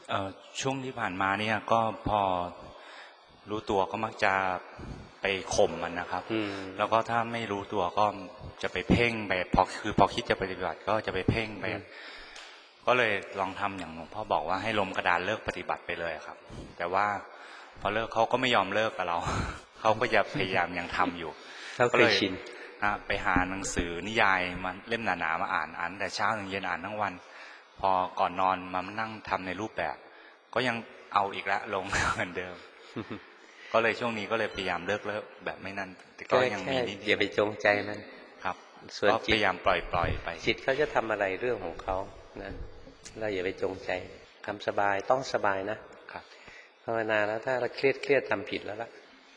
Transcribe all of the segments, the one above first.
เอ่อช่วงที่ผ่านมาเนี่ยก็พอรู้ตัวก็มักจะไปข่มมันนะครับแล้วก็ถ้าไม่รู้ตัวก็จะไปเพ่งไปพอคิดจะปฏิบัติก็จะไปเพ่งไปก็เลยลองทำอย่างหลวงพ่อบอกว่าให้ล้มกระดานเลิกปฏิบัติไปเลยครับแต่ว่าพอเลิกเขาก็ไม่ยอมเลิกกับเรา เขาก็จะพยายามยังทำอยู่ก็เลยไปหาหนังสือนิยายมาเล่มหนาๆมาอ่านแต่เช้าถึงเย็นอ่านทั้งวันพอก่อนนอนมานั่งทำในรูปแบบก็ยังเอาอีกแล้วลงเหมือนเดิม ก็เลยช่วงนี้ก็เลยพยายามเลิกแบบไม่นั่นแต่ก็ยังมีนิดอย่าไปจงใจมันครับส่วนพยายามปล่อยไปจิตเขาจะทำอะไรเรื่องของเขานะเราอย่าไปจงใจทำสบายต้องสบายนะครับภาวนาแล้วถ้าเราเครียดทำผิดแล้วล่ะ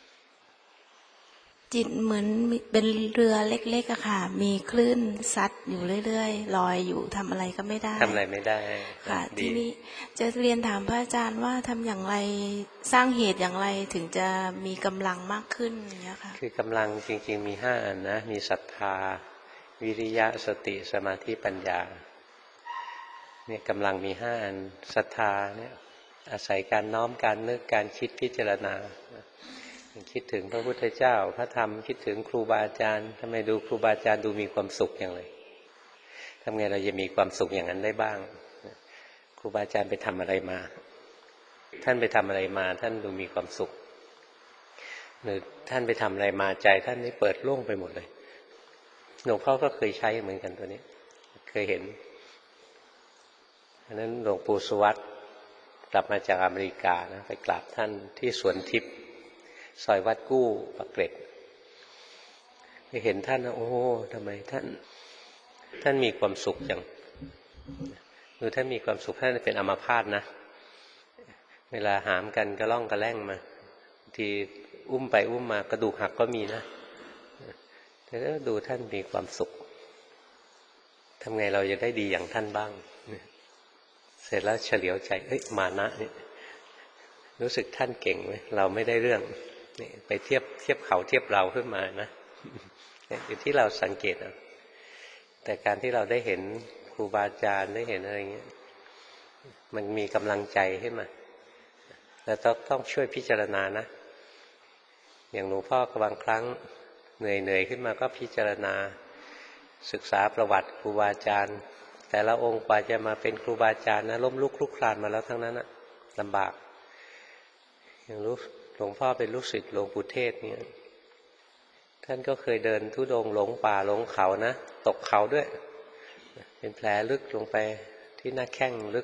จิตเหมือนเป็นเรือเล็กๆอะค่ะมีคลื่นซัดอยู่เรื่อยๆลอยอยู่ทำอะไรก็ไม่ได้ทำอะไรไม่ได้ค่ะทีนี้จะเรียนถามพระอาจารย์ว่าทำอย่างไรสร้างเหตุอย่างไรถึงจะมีกำลังมากขึ้นอย่างเงี้ยค่ะคือกำลังจริงๆมี5 อันนะมีศรัทธาวิริยะสติสมาธิปัญญาเนี่ยกำลังมี5 อันศรัทธาเนี่ยอาศัยการน้อมการนึกการคิดพิจารณาคิดถึงพระพุทธเจ้าพระธรรมคิดถึงครูบาอาจารย์ทำไมดูครูบาอาจารย์ดูมีความสุขอย่างไรทำไงเราจะมีความสุขอย่างนั้นได้บ้างครูบาอาจารย์ไปทำอะไรมาท่านไปทำอะไรมาท่านดูมีความสุขหรือท่านไปทำอะไรมาใจท่านนี่เปิดโล่งไปหมดเลยหลวงพ่อก็เคยใช้เหมือนกันตัวนี้เคยเห็นอันนั้นหลวงปู่สุวัตกลับมาจากอเมริกานะไปกราบท่านที่สวนทิพย์ซอยวัดกู้ปากเกร็ดไปเห็นท่านนะโอ้ทำไมท่านมีความสุขจังดูท่านมีความสุขท่านเป็นอัมพาตนะเวลาหามกันกระล่องกระแล่งมาทีอุ้มไปอุ้มมากระดูกหักก็มีนะแต่ถ้าดูท่านมีความสุขทำไงเราจะได้ดีอย่างท่านบ้างเสร็จแล้วเฉลียวใจมานะนี่รู้สึกท่านเก่งไหมเราไม่ได้เรื่องนี่ไปเทียบเขาเทียบเราขึ้นมานะอยู่ที่เราสังเกตเอาแต่การที่เราได้เห็นครูบาอาจารย์ได้เห็นอะไรเงี้ยมันมีกำลังใจขึ้นมาแต่ต้องช่วยพิจารณานะอย่างหลวงพ่อบางครั้งเหนื่อยขึ้นมาก็พิจารณาศึกษาประวัติครูบาอาจารย์แต่ละองค์กว่าจะมาเป็นครูบาอาจารย์นะล้มลุกคลุกคลานมาแล้วทั้งนั้นนะลำบากอย่างหลวงพ่อเป็นลูกศิษย์หลวงปู่เทศเนี่ยท่านก็เคยเดินธุดงค์หลงป่าหลงเขานะตกเขาด้วยเป็นแผลลึกลงไปที่หน้าแข้งลึก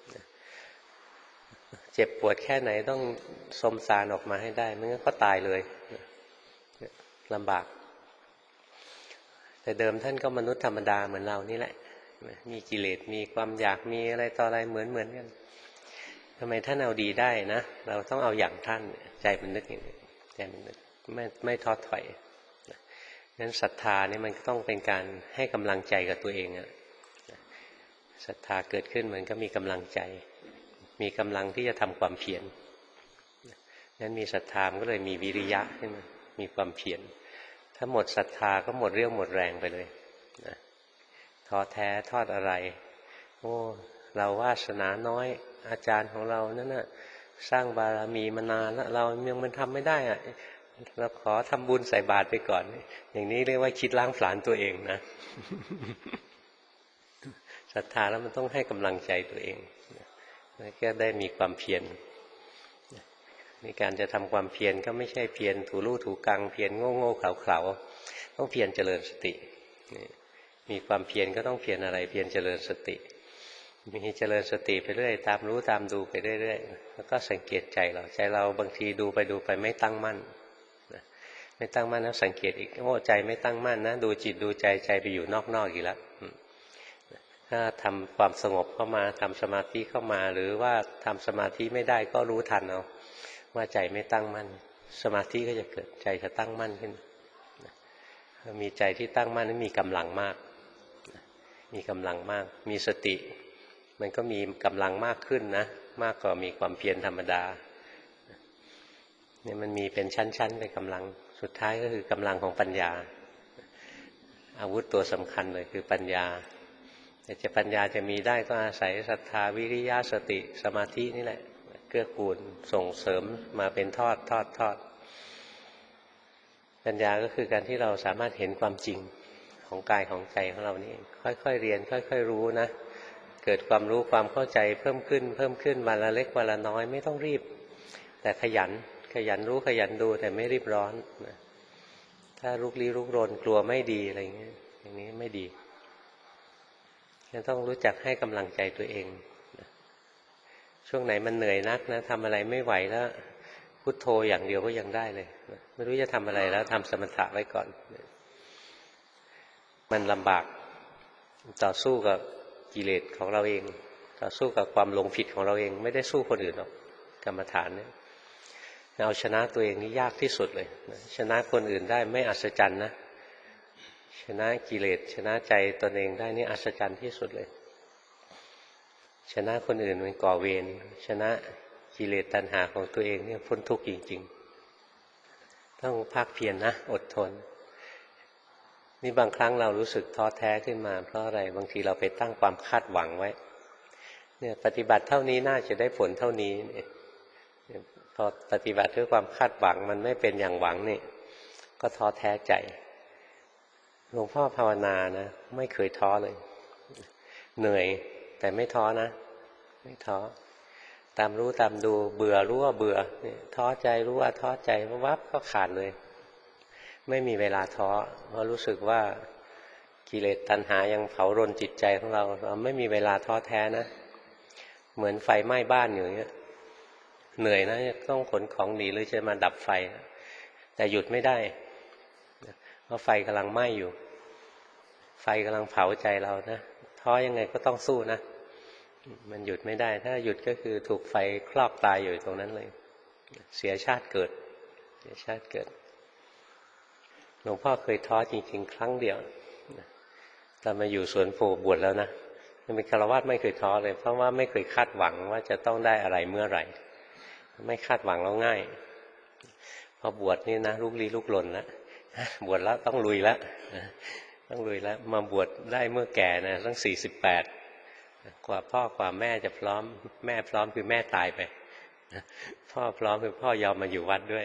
เจ็บปวดแค่ไหนต้องสมสารออกมาให้ได้ไม่งั้นก็ตายเลยลำบากแต่เดิมท่านก็มนุษย์ธรรมดาเหมือนเรานี่แหละมีกิเลสมีความอยากมีอะไรต่ออะไรเหมือนกันทำไมท่านเอาดีได้นะเราต้องเอาอย่างท่านใจมันนึกอย่างนี้ใจมันนึกไม่ท้อถอยงั้นศรัทธานี่มันต้องเป็นการให้กำลังใจกับตัวเองศรัทธาเกิดขึ้นมันก็มีกำลังใจมีกำลังที่จะทำความเพียรงั้นมีศรัทธามันก็เลยมีวิริยะขึ้นมามีความเพียรถ้าหมดศรัทธาก็หมดเรี่ยวหมดแรงไปเลยท้อแท้ทอดอะไรโอ้เราวาสนาน้อยอาจารย์ของเรานั่นน่ะสร้างบารมีมานานแล้วเรายังมันทำไม่ได้อ่ะเราขอทำบุญใส่บาตรไปก่อนอย่างนี้เรียกว่าคิดล้างผลาญตัวเองนะศรัทธาแล้วมันต้องให้กำลังใจตัวเองแล้วก็ได้มีความเพียรในการจะทำความเพียรก็ไม่ใช่เพียรถูลู่ถูกังเพียรโง่เขลาต้องเพียรเจริญสติมีความเพียรก็ต้องเพียรอะไรเพียรเจริญสติมีเจริญสติไปเรื่อยตามรู้ตามดูไปเรื่อยๆแล้วก็สังเกตใจเราบางทีดูไปไม่ตั้งมั่นไม่ตั้งมั่นแล้วสังเกตอีกโอ้ใจไม่ตั้งมั่นนะดูจิตดูใจไปอยู่นอกอีกแล้วถ้าทำความสงบเข้ามาทำสมาธิเข้ามาหรือว่าทำสมาธิไม่ได้ก็รู้ทันเอาว่าใจไม่ตั้งมั่นสมาธิก็จะเกิดใจจะตั้งมั่นขึ้นมีใจที่ตั้งมั่นนั้นมีกำลังมากมีกำลังมากมีสติมันก็มีกำลังมากขึ้นนะมากกว่ามีความเพียรธรรมดาเนี่ยมันมีเป็นชั้นๆไปกำลังสุดท้ายก็คือกำลังของปัญญาอาวุธตัวสำคัญเลยคือปัญญาแต่จะปัญญาจะมีได้ก็อาศัยศรัทธาวิริยะสติสมาธินี่แหละเกื้อกูลส่งเสริมมาเป็นทอดปัญญาก็คือการที่เราสามารถเห็นความจริงของกายของใจของเรานี่ค่อยๆเรียนค่อยๆรู้นะเกิดความรู้ความเข้าใจเพิ่มขึ้นวันละเล็กวันละน้อยไม่ต้องรีบแต่ขยันรู้ขยันดูแต่ไม่รีบร้อนนะถ้าลุกลี้ลุกรนกลัวไม่ดีอะไรอย่างนี้ไม่ดียังต้องรู้จักให้กำลังใจตัวเองนะช่วงไหนมันเหนื่อยนักนะทำอะไรไม่ไหวแล้วพุทโธอย่างเดียวก็ยังได้เลยนะไม่รู้จะทำอะไรแล้วทำสมถะไว้ก่อนนะมันลำบากต่อสู้กับกิเลสของเราเองต่อสู้กับความหลงผิดของเราเองไม่ได้สู้คนอื่นหรอกกรรมฐานเนี่ยเอาชนะตัวเองนี่ยากที่สุดเลยนะชนะคนอื่นได้ไม่อัศจรรย์นะชนะกิเลสชนะใจตนเองได้นี่อัศจรรย์ที่สุดเลยชนะคนอื่นมันก่อเวรชนะกิเลสตัณหาของตัวเองเนี่ยพ้นทุกข์จริงๆต้องภาคเพียรนะอดทนนี่บางครั้งเรารู้สึกท้อแท้ขึ้นมาเพราะอะไรบางทีเราไปตั้งความคาดหวังไว้เนี่ยปฏิบัติเท่านี้น่าจะได้ผลเท่านี้พอปฏิบัติด้วยความคาดหวังมันไม่เป็นอย่างหวังนี่ก็ท้อแท้ใจหลวงพ่อภาวนานะไม่เคยท้อเลยเหนื่อยแต่ไม่ท้อนะไม่ท้อตามรู้ตามดูเบื่อรู้ว่าเบื่อท้อใจรู้ว่าท้อใจวับก็ขาดเลยไม่มีเวลาท้อเพราะรู้สึกว่ากิเลสตัณหายังเผารนจิตใจของเราไม่มีเวลาท้อแท้นะเหมือนไฟไหม้บ้านอยู่อย่างเงี้ยเหนื่อยนะต้องขนของหนีหรือจะมาดับไฟแต่หยุดไม่ได้เพราะไฟกำลังไหม้อยู่ไฟกำลังเผาใจเรานะท้อยังไงก็ต้องสู้นะมันหยุดไม่ได้ถ้าหยุดก็คือถูกไฟคลอกตายอยู่ตรงนั้นเลยเสียชาติเกิดหลวงพ่อเคยท้อจริงๆครั้งเดียวตอนมาอยู่สวนโพบวชแล้วนะเป็นฆราวาสไม่เคยท้อเลยเพราะว่าไม่เคยคาดหวังว่าจะต้องได้อะไรเมื่อไหร่ไม่คาดหวังแล้วง่ายพอบวชนี่นะลุกลี้ลุกลนแล้วบวชแล้วต้องลุยแล้วมาบวชได้เมื่อแก่นะตั้ง48กว่าพ่อกว่าแม่จะพร้อมแม่พร้อมคือแม่ตายไปพ่อพร้อมคือพ่อยอมมาอยู่วัดด้วย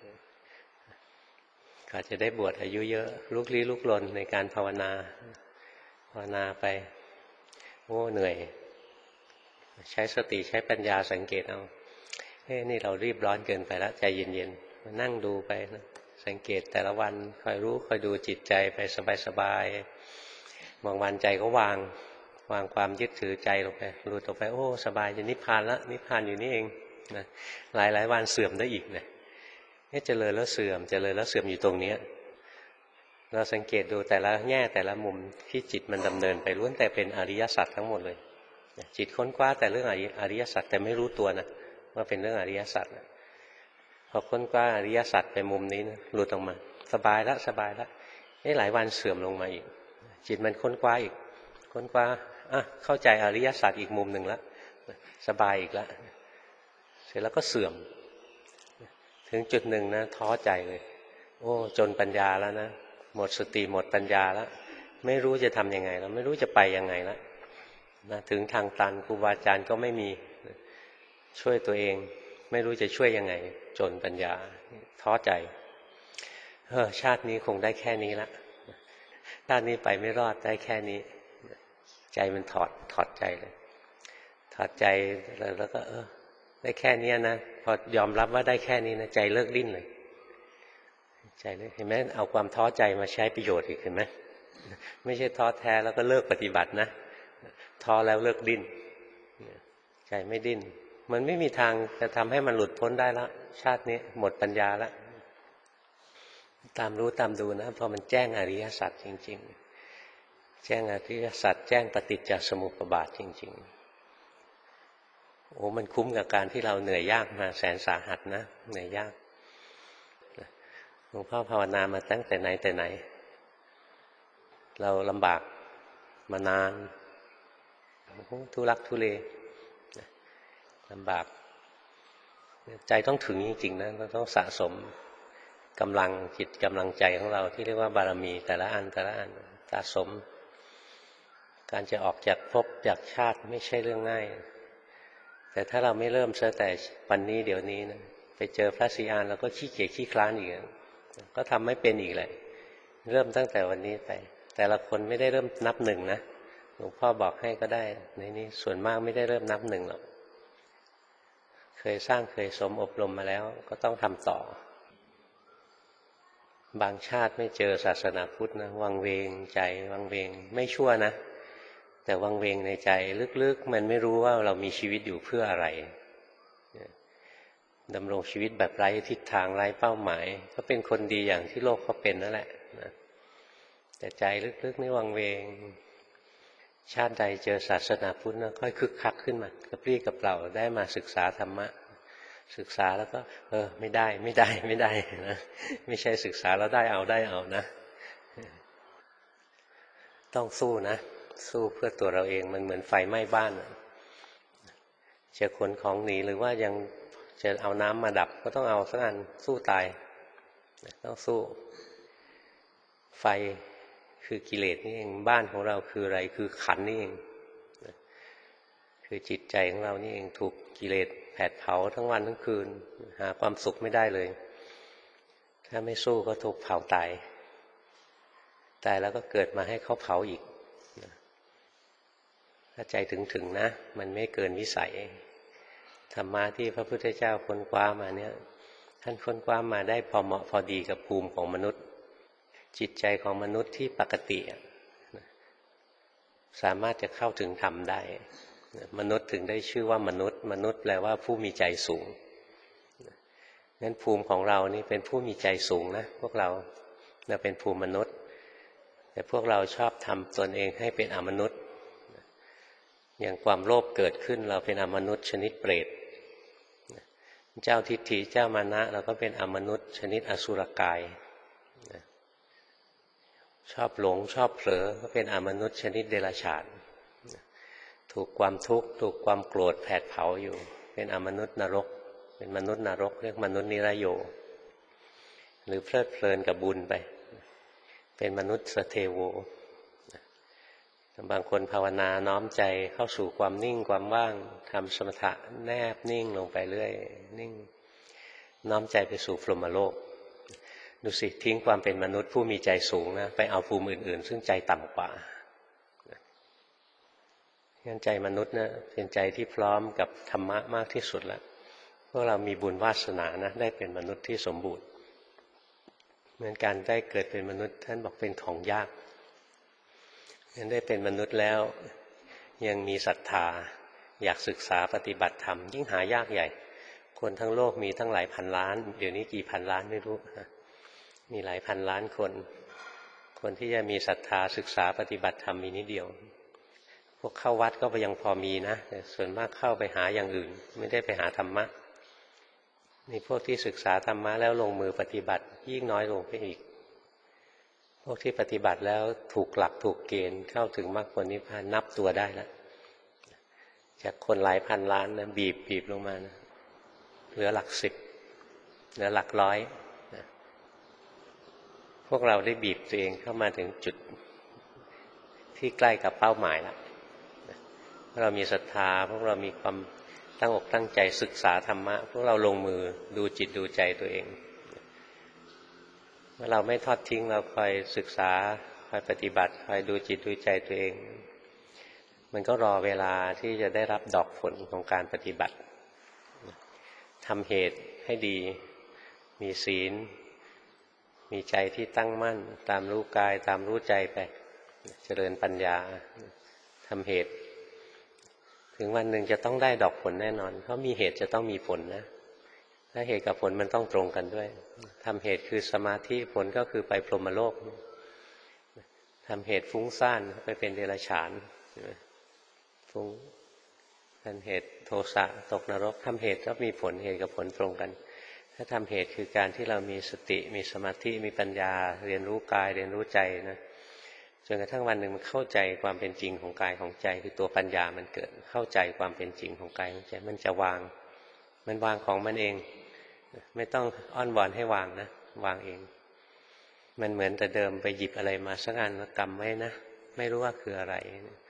ก็จะได้บวชอายุเยอะลุกลี้ลุกลนในการภาวนาไปโอ้เหนื่อยใช้สติใช้ปัญญาสังเกตเอานี่เรารีบร้อนเกินไปแล้วใจเย็นๆมานั่งดูไปนะสังเกตแต่ละวันคอยรู้คอยดูจิตใจไปสบายๆบางวันใจก็วางความยึดถือใจลงไปรู้ต่อไปโอ้สบายจะนิพพานละนิพพานอยู่นี่เองนะหลายวันเสื่อมได้อีกนะเจริญแล้วเสื่อมอยู่ตรงนี้เราสังเกตดูแต่ละแง่แต่ละมุมที่จิตมันดำเนินไปล้วนแต่เป็นอริยสัจทั้งหมดเลยจิตค้นคว้าแต่เรื่องอริยสัจแต่ไม่รู้ตัวนะว่าเป็นเรื่องอริยสัจพอค้นคว้าอริยสัจไปมุมนี้นะหลุดออกมาสบายละหลายวันเสื่อมลงมาอีกจิตมันค้นคว้าอีกค้นคว้าเข้าใจอริยสัจอีกมุมหนึ่งแล้วสบายอีกแล้วเสร็จแล้วก็เสื่อมถึงจุดหนึ่งนะท้อใจเลยโอ้จนปัญญาแล้วนะหมดสติหมดปัญญาแล้วไม่รู้จะทำยังไงแล้วไม่รู้จะไปยังไงแล้วนะถึงทางตันครูบาอาจารย์ก็ไม่มีช่วยตัวเองไม่รู้จะช่วยยังไงจนปัญญาท้อใจชาตินี้คงได้แค่นี้ละชาตินี้ไปไม่รอดได้แค่นี้ใจมันถอดใจเลยถอดใจแล้วก็ได้แค่นี้นะพอยอมรับว่าได้แค่นี้นะใจเลิกดิ้นเลยใจเลยเห็นไหมเอาความท้อใจมาใช้ประโยชน์อีกเห็นไหมไม่ใช่ท้อแท้แล้วก็เลิกปฏิบัตินะท้อแล้วเลิกดิ้นใจไม่ดิ้นมันไม่มีทางจะทำให้มันหลุดพ้นได้แล้วชาตินี้หมดปัญญาแล้วตามรู้ตามดูนะพอมันแจ้งอริยสัจจริงๆแจ้งอริยสัจแจ้งปฏิจจสมุปบาทจริงๆโอ้มันคุ้มกับการที่เราเหนื่อยยากมาแสนสาหัสนะเหนื่อยยากหลวงพ่อภาวนามาตั้งแต่ไหนแต่ไหนเราลำบากมานานทุลักทุเลลำบากใจต้องถึงจริงๆนะเราต้องสะสมกำลังจิตกำลังใจของเราที่เรียกว่าบารมีแต่ละอันสะสมการจะออกจากภพจากชาติไม่ใช่เรื่องง่ายแต่ถ้าเราไม่เริ่มเสียแต่วันนี้เดี๋ยวนี้นะไปเจอพระศรีอานเราก็ขี้เกียจขี้คลานอีกก็ทำไม่เป็นอีกเลยเริ่มตั้งแต่วันนี้ไปแต่ละคนไม่ได้เริ่มนับหนึ่งนะหลวงพ่อบอกให้ก็ได้ในนี้ส่วนมากไม่ได้เริ่มนับหนึ่งหรอกเคยสร้างเคยสมอบรมมาแล้วก็ต้องทำต่อบางชาติไม่เจอศาสนาพุทธนะวังเวงใจวังเวงไม่ชั่วนะแต่วังเวงในใจลึกๆมันไม่รู้ว่าเรามีชีวิตอยู่เพื่ออะไรดำรงชีวิตแบบไร้ทิศทางไร้เป้าหมายก็เป็นคนดีอย่างที่โลกเขาเป็นนั่นแหละนะแต่ใจลึกๆนี่วังเวงชาติใดเจอศาสนาพุทธนะค่อยคึกคักขึ้นมากระปรี้กระเปร่าได้มาศึกษาธรรมะศึกษาแล้วก็ไม่ได้นะไม่ใช่ศึกษาแล้วได้เอานะต้องสู้นะสู้เพื่อตัวเราเองมันเหมือนไฟไหม้บ้านจะขนของหนีหรือว่ายังจะเอาน้ำมาดับก็ต้องเอาสักอันสู้ตายต้องสู้ไฟคือกิเลสนี่เองบ้านของเราคืออะไรคือขันนี่เองคือจิตใจของเรานี่เองถูกกิเลสแผดเผาทั้งวันทั้งคืนหาความสุขไม่ได้เลยถ้าไม่สู้ก็ถูกเผาตายแล้วก็เกิดมาให้เขาเผาอีกถ้าใจถึงนะมันไม่เกินวิสัยธรรมะที่พระพุทธเจ้าค้นคว้ามาเนี่ยท่านค้นคว้ามาได้พอเหมาะพอดีกับภูมิของมนุษย์จิตใจของมนุษย์ที่ปกติสามารถจะเข้าถึงธรรมได้มนุษย์ถึงได้ชื่อว่ามนุษย์แปลว่าผู้มีใจสูงงั้นภูมิของเรานี่เป็นผู้มีใจสูงนะพวกเราเป็นภูมิมนุษย์แต่พวกเราชอบทำตนเองให้เป็นอมนุษย์อย่างความโลภเกิดขึ้นเราเป็นอมนุษย์ชนิดเปรตเจ้าทิฏฐิเจ้ามานะเราก็เป็นอมนุษย์ชนิดอสุรกายชอบหลงชอบเผลอก็เป็นอมนุษย์ชนิดเดรัจฉานถูกความทุกข์ถูกความโกรธแผดเผาอยู่เป็นอมนุษย์นรกเป็นมนุษย์นรกเรียกมนุษย์นิรโยหรือเพลิดเพลินกับบุญไปเป็นมนุษย์สเทโวบางคนภาวนาน้อมใจเข้าสู่ความนิ่งความว่างทำสมถะแนบนิ่งลงไปเรื่อยนิ่งน้อมใจไปสู่พรหมโลกดูสิทิ้งความเป็นมนุษย์ผู้มีใจสูงนะไปเอาภูมิอื่นๆซึ่งใจต่ำกว่างั้นใจมนุษย์นะเป็นใจที่พร้อมกับธรรมะมากที่สุดแล้วพวกเรามีบุญวาสนานะได้เป็นมนุษย์ที่สมบูรณ์เหมือนการได้เกิดเป็นมนุษย์ท่านบอกเป็นของยากงั้นได้เป็นมนุษย์แล้วยังมีศรัทธาอยากศึกษาปฏิบัติธรรมยิ่งหายากใหญ่คนทั้งโลกมีทั้งหลายพันล้านเดี๋ยวนี้กี่พันล้านไม่รู้มีหลายพันล้านคนที่จะมีศรัทธาศึกษาปฏิบัติธรรมมีนิดเดียวพวกเข้าวัดก็ยังพอมีนะแต่ส่วนมากเข้าไปหาอย่างอื่นไม่ได้ไปหาธรรมะนี่พวกที่ศึกษาธรรมะแล้วลงมือปฏิบัติยิ่งน้อยลงไปอีกพวกที่ปฏิบัติแล้วถูกหลักถูกเกณฑ์เข้าถึงมรรคผลนิพพานนับตัวได้แล้วจากคนหลายพันล้านนะบีบลงมานะเหลือหลักสิบเหลือหลักร้อยนะพวกเราได้บีบตัวเองเข้ามาถึงจุดที่ใกล้กับเป้าหมายแล้วพวกเรามีศรัทธาพวกเรามีความตั้งอกตั้งใจศึกษาธรรมะพวกเราลงมือดูจิตดูใจตัวเองเมื่อเราไม่ทอดทิ้งเราคอยศึกษาคอยปฏิบัติคอยดูจิตดูใจตัวเองมันก็รอเวลาที่จะได้รับดอกผลของการปฏิบัติทำเหตุให้ดีมีศีลมีใจที่ตั้งมั่นตามรู้กายตามรู้ใจไปเจริญปัญญาทำเหตุถึงวันหนึ่งจะต้องได้ดอกผลแน่นอนเพราะมีเหตุจะต้องมีผลนะถ้าเหตุกับผลมันต้องตรงกันด้วยทำเหตุคือสมาธิผลก็คือไปพรหมโลกทำเหตุฟุ้งซ่านไปเป็นเดรัจฉานฟุ้งเป็นเหตุโทสะตกนรกทำเหตุก็มีผลเหตุกับผลตรงกันถ้าทำเหตุคือการที่เรามีสติมีสมาธิมีปัญญาเรียนรู้กายเรียนรู้ใจนะจนกระทั่งวันหนึ่งมันเข้าใจความเป็นจริงของกายของใจคือตัวปัญญามันเกิดเข้าใจความเป็นจริงของกายของใจมันจะวางมันวางของมันเองไม่ต้องอ้อนวอนให้วางนะวางเองมันเหมือนแต่เดิมไปหยิบอะไรมาสักอันแล้วกำไว้นะไม่รู้ว่าคืออะไร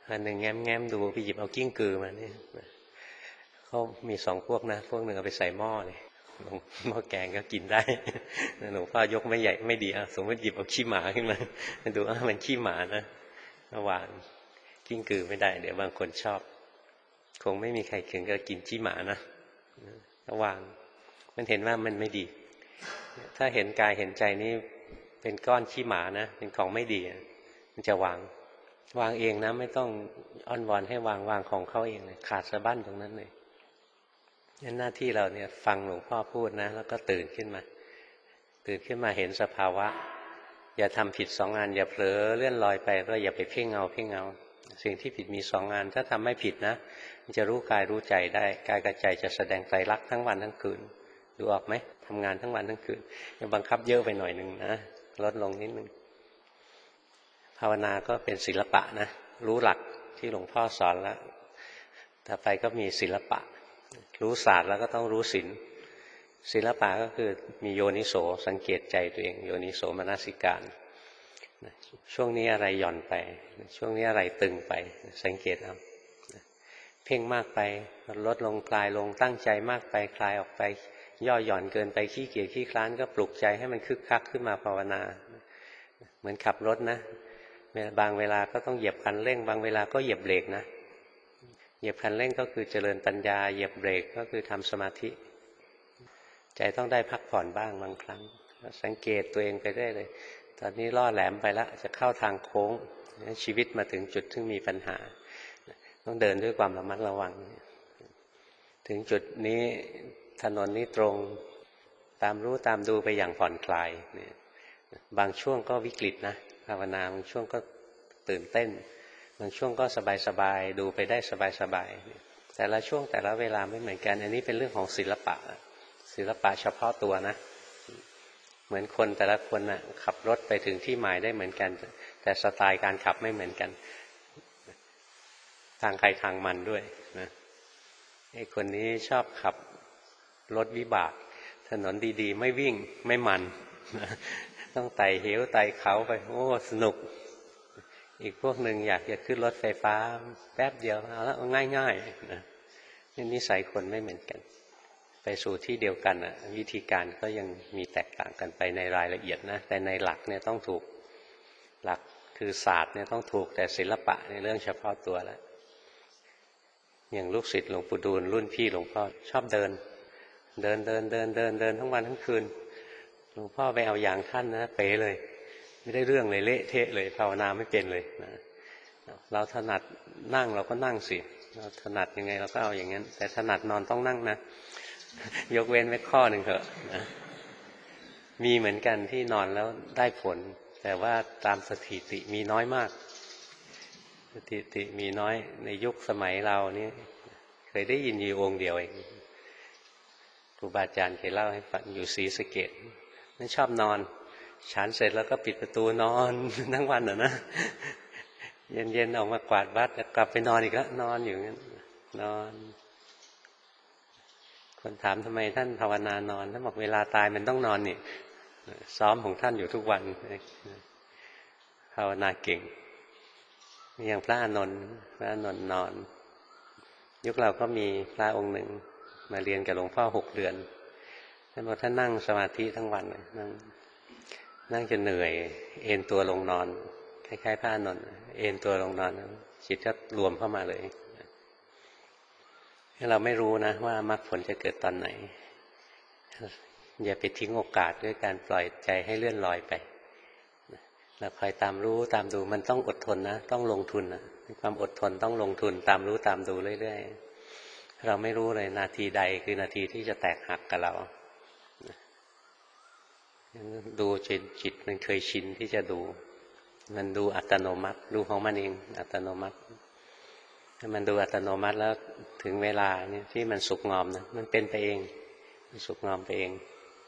วันหนึ่งแง้มดูไปหยิบเอากิ้งกือมาเนี่ยเขามีสองพวกนะพวกหนึ่งเอาไปใส่หม้อเลยหม้อแกงก็กินได้หลวงพ่อยกไม่ใหญ่ไม่ดีสมมติหยิบเอาขี้หมาขึ้นมาดูมันขี้หมานะระหว่างกิ้งกือไม่ได้เดี๋ยวบางคนชอบคงไม่มีใครถึงกับกินขี้หมานะระหว่างมันเห็นว่ามันไม่ดีถ้าเห็นกายเห็นใจนี่เป็นก้อนขี้หมานะเป็นของไม่ดีมันจะวางเองนะไม่ต้องอ้อนวอนให้วางของเขาเองเลยขาดสะบั้นตรงนั้นเลยนั่นหน้าที่เราเนี่ยฟังหลวงพ่อพูดนะแล้วก็ตื่นขึ้นมาเห็นสภาวะอย่าทำผิด2 งานอย่าเผลอเลื่อนลอยไปก็อย่าไปเพ่งเงาสิ่งที่ผิดมี2 งานถ้าทำไม่ผิดนะมันจะรู้กายรู้ใจได้กายกับใจจะแสดงไตรลักษณ์ทั้งวันทั้งคืนดูออกไหมทำงานทั้งวันทั้งคืนอย่าบังคับเยอะไปหน่อยนึงนะลดลงนิดนึงภาวนาก็เป็นศิลปะนะรู้หลักที่หลวงพ่อสอนแล้วต่อไปก็มีศิลปะรู้ศาสตร์แล้วก็ต้องรู้ศีลศิลปะก็คือมีโยนิโสสังเกตใจตัวเองโยนิโสมนสิการช่วงนี้อะไรหย่อนไปช่วงนี้อะไรตึงไปสังเกตเอาเพ่งมากไปลดลงคลายลงตั้งใจมากไปคลายออกไปย่อหย่อนเกินไปขี้เกียจขี้คลานก็ปลุกใจให้มันคึกคักขึ้นมาภาวนาเหมือนขับรถนะบางเวลาก็ต้องเหยียบคันเร่งบางเวลาก็เหยียบเบรกนะเหยียบคันเร่งก็คือเจริญปัญญาเหยียบเบรกก็คือทำสมาธิใจต้องได้พักผ่อนบ้างบางครั้งสังเกตตัวเองไปได้เลยตอนนี้ล่อแหลมไปแล้วจะเข้าทางโค้งชีวิตมาถึงจุดที่มีปัญหาต้องเดินด้วยความระมัดระวังถึงจุดนี้ถนนนี้ตรงตามรู้ตามดูไปอย่างผ่อนคลายเนี่ยบางช่วงก็วิกฤตนะภาวนาบางช่วงก็ตื่นเต้นบางช่วงก็สบายๆดูไปได้สบายๆแต่ละช่วงแต่ละเวลาไม่เหมือนกันอันนี้เป็นเรื่องของศิลปะเฉพาะตัวนะเหมือนคนแต่ละคนน่ะขับรถไปถึงที่หมายได้เหมือนกันแต่สไตล์การขับไม่เหมือนกันทางใครทางมันด้วยนะไอ้คนนี้ชอบขับรถวิบากถนนดีๆไม่วิ่งไม่มันต้องไต่เหวไต่เขาไปโอ้สนุกอีกพวกหนึ่งอยากจะขึ้นรถไฟฟ้าแป๊บเดียวเอาแล้วง่ายๆนะนี่นิสัยคนไม่เหมือนกันไปสู่ที่เดียวกันอ่ะวิธีการก็ยังมีแตกต่างกันไปในรายละเอียดนะแต่ในหลักเนี่ยต้องถูกหลักคือศาสตร์เนี่ยต้องถูกแต่ศิลปะในเรื่องเฉพาะตัวแล้วอย่างลูกศิษย์หลวงปู่ดูลรุ่นพี่หลวงพ่อชอบเดินทั้งวันทั้งคืนหลวงพ่อไปเอาอย่างท่านนะเป๋เลยไม่ได้เรื่องเลยเละเทะเลยภาวนาไม่เป็นเลยนะเราถนัดนั่งเราก็นั่งสิเราถนัดยังไงเราก็เอาอย่างนั้นแต่ถนัดนอนต้องนั่งนะยกเว้นไว้ข้อหนึ่งเถอะนะมีเหมือนกันที่นอนแล้วได้ผลแต่ว่าตามสถิติมีน้อยมากสถิติมีน้อยในยุคสมัยเรานี่เคยได้ยินอยู่องค์เดียวเองครูบาอาจารย์เคยเล่าให้ฟังอยู่ศรีสะเกษนั่นชอบนอนฉันเสร็จแล้วก็ปิดประตูนอนทั้งวันนะเย็นๆออกมากวาดวัดกลับไปนอนอีกแล้วนอนอยู่งั้นนอนคนถามทำไมท่านภาวนานอนท่านบอกเวลาตายมันต้องนอนนี่ซ้อมของท่านอยู่ทุกวันภาวนาเก่งอย่างพระอานนท์นอนยุคเราก็มีพระองค์หนึ่งมาเรียนกับหลวงพ่อ6 เดือนท่านบอกท่านนั่งสมาธิทั้งวันเลยนั่งจนเหนื่อยเอนตัวลงนอนคล้ายๆพระอานนท์เอนตัวลงนอนจิตก็รวมเข้ามาเลยเราไม่รู้นะว่ามรรคผลจะเกิดตอนไหนอย่าไปทิ้งโอกาสด้วยการปล่อยใจให้เลื่อนลอยไปเราคอยตามรู้ตามดูมันต้องอดทนนะต้องลงทุนนะความอดทนต้องลงทุนตามรู้ตามดูเรื่อยๆเราไม่รู้เลยนาทีใดคือนาทีที่จะแตกหักกับเราดูจิตมันเคยชินที่จะดูมันดูอัตโนมัติดูของมันเองอัตโนมัติถ้ามันดูอัตโนมัติแล้วถึงเวลาเนี่ยที่มันสุกงอมนะมันเป็นไปเองมันสุกงอมไปเอง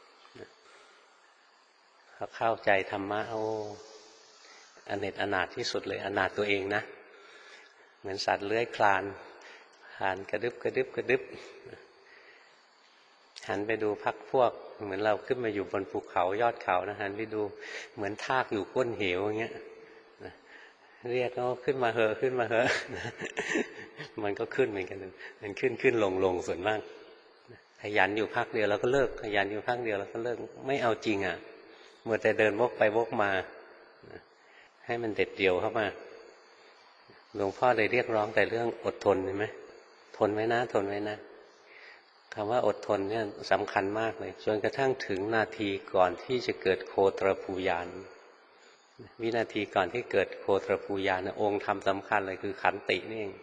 เขาเข้าใจธรรมะโอ้อเนกอนาถที่สุดเลยอนาถตัวเองนะเหมือนสัตว์เลื้อยคลานผ่านกระดึบหันไปดูพรรคพวกเหมือนเราขึ้นมาอยู่บนภูเขายอดเขานะหันไปดูเหมือนทากอยู่ก้นเหวอย่างเงี้ยเรียกเขาขึ้นมาเหอะขึ้นมาเหอะ มันก็ขึ้นเหมือนกันมันขึ้นลงส่วนมากขยันอยู่พักเดียวแล้วก็เลิกขยันอยู่พักเดียวแล้วก็เลิกไม่เอาจริงอ่ะมัวแต่เดินวกไปวกมาให้มันเด็ดเดี่ยวเข้ามาหลวงพ่อเลยเรียกร้องแต่เรื่องอดทนเห็นไหมทนไว้นะทนไว้นะคำว่าอดทนเนี่ยสำคัญมากเลยจนกระทั่งถึงนาทีก่อนที่จะเกิดโคตรภูญาณวินาทีก่อนที่เกิดโคตรภูญาณองค์ธรรมสำคัญเลยคือขันตินี่เอง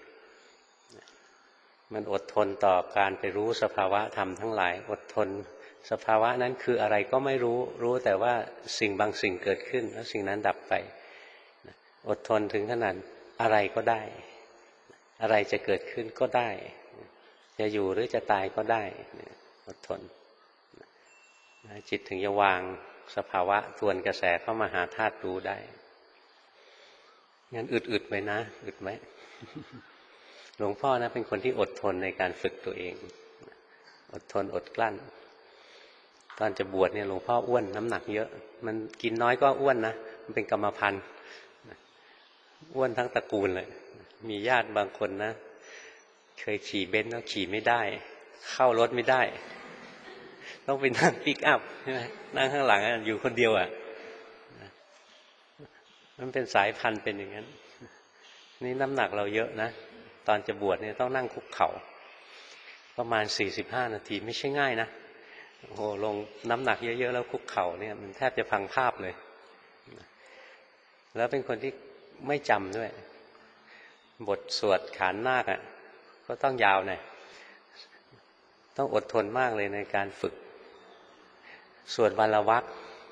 มันอดทนต่อการไปรู้สภาวะธรรมทั้งหลายอดทนสภาวะนั้นคืออะไรก็ไม่รู้แต่ว่าสิ่งบางสิ่งเกิดขึ้นแล้วสิ่งนั้นดับไปอดทนถึงขนาดอะไรก็ได้อะไรจะเกิดขึ้นก็ได้จะอยู่หรือจะตายก็ได้อดทนจิตถึงจะวางสภาวะทวนกระแสเข้ามาหาธาตุรู้ได้งั้นอึดไหมนะอึดไหม หลวงพ่อนะเป็นคนที่อดทนในการฝึกตัวเองอดทนอดกลั้นตอนจะบวชเนี่ยหลวงพ่ออ้วนน้ำหนักเยอะมันกินน้อยก็อ้วนนะมันเป็นกรรมพันธุ์อ้วนทั้งตระกูลเลยมีญาติบางคนนะเคยขี่เบนซ์แล้วขี่ไม่ได้เข้ารถไม่ได้ต้องไปนั่งปิกอัพใช่ไหมนั่งข้างหลังอยู่คนเดียวอ่ะมันเป็นสายพันธุ์เป็นอย่างนั้นนี่น้ำหนักเราเยอะนะตอนจะบวชเนี่ยต้องนั่งคุกเข่าประมาณ45 นาทีไม่ใช่ง่ายนะโอ้โหลงน้ำหนักเยอะๆแล้วคุกเข่าเนี่ยมันแทบจะพังภาพเลยแล้วเป็นคนที่ไม่จำด้วยบทสวดขานนาคอ่ะก็ต้องยาวหน่อยต้องอดทนมากเลยในการฝึกสวดวันละวรรค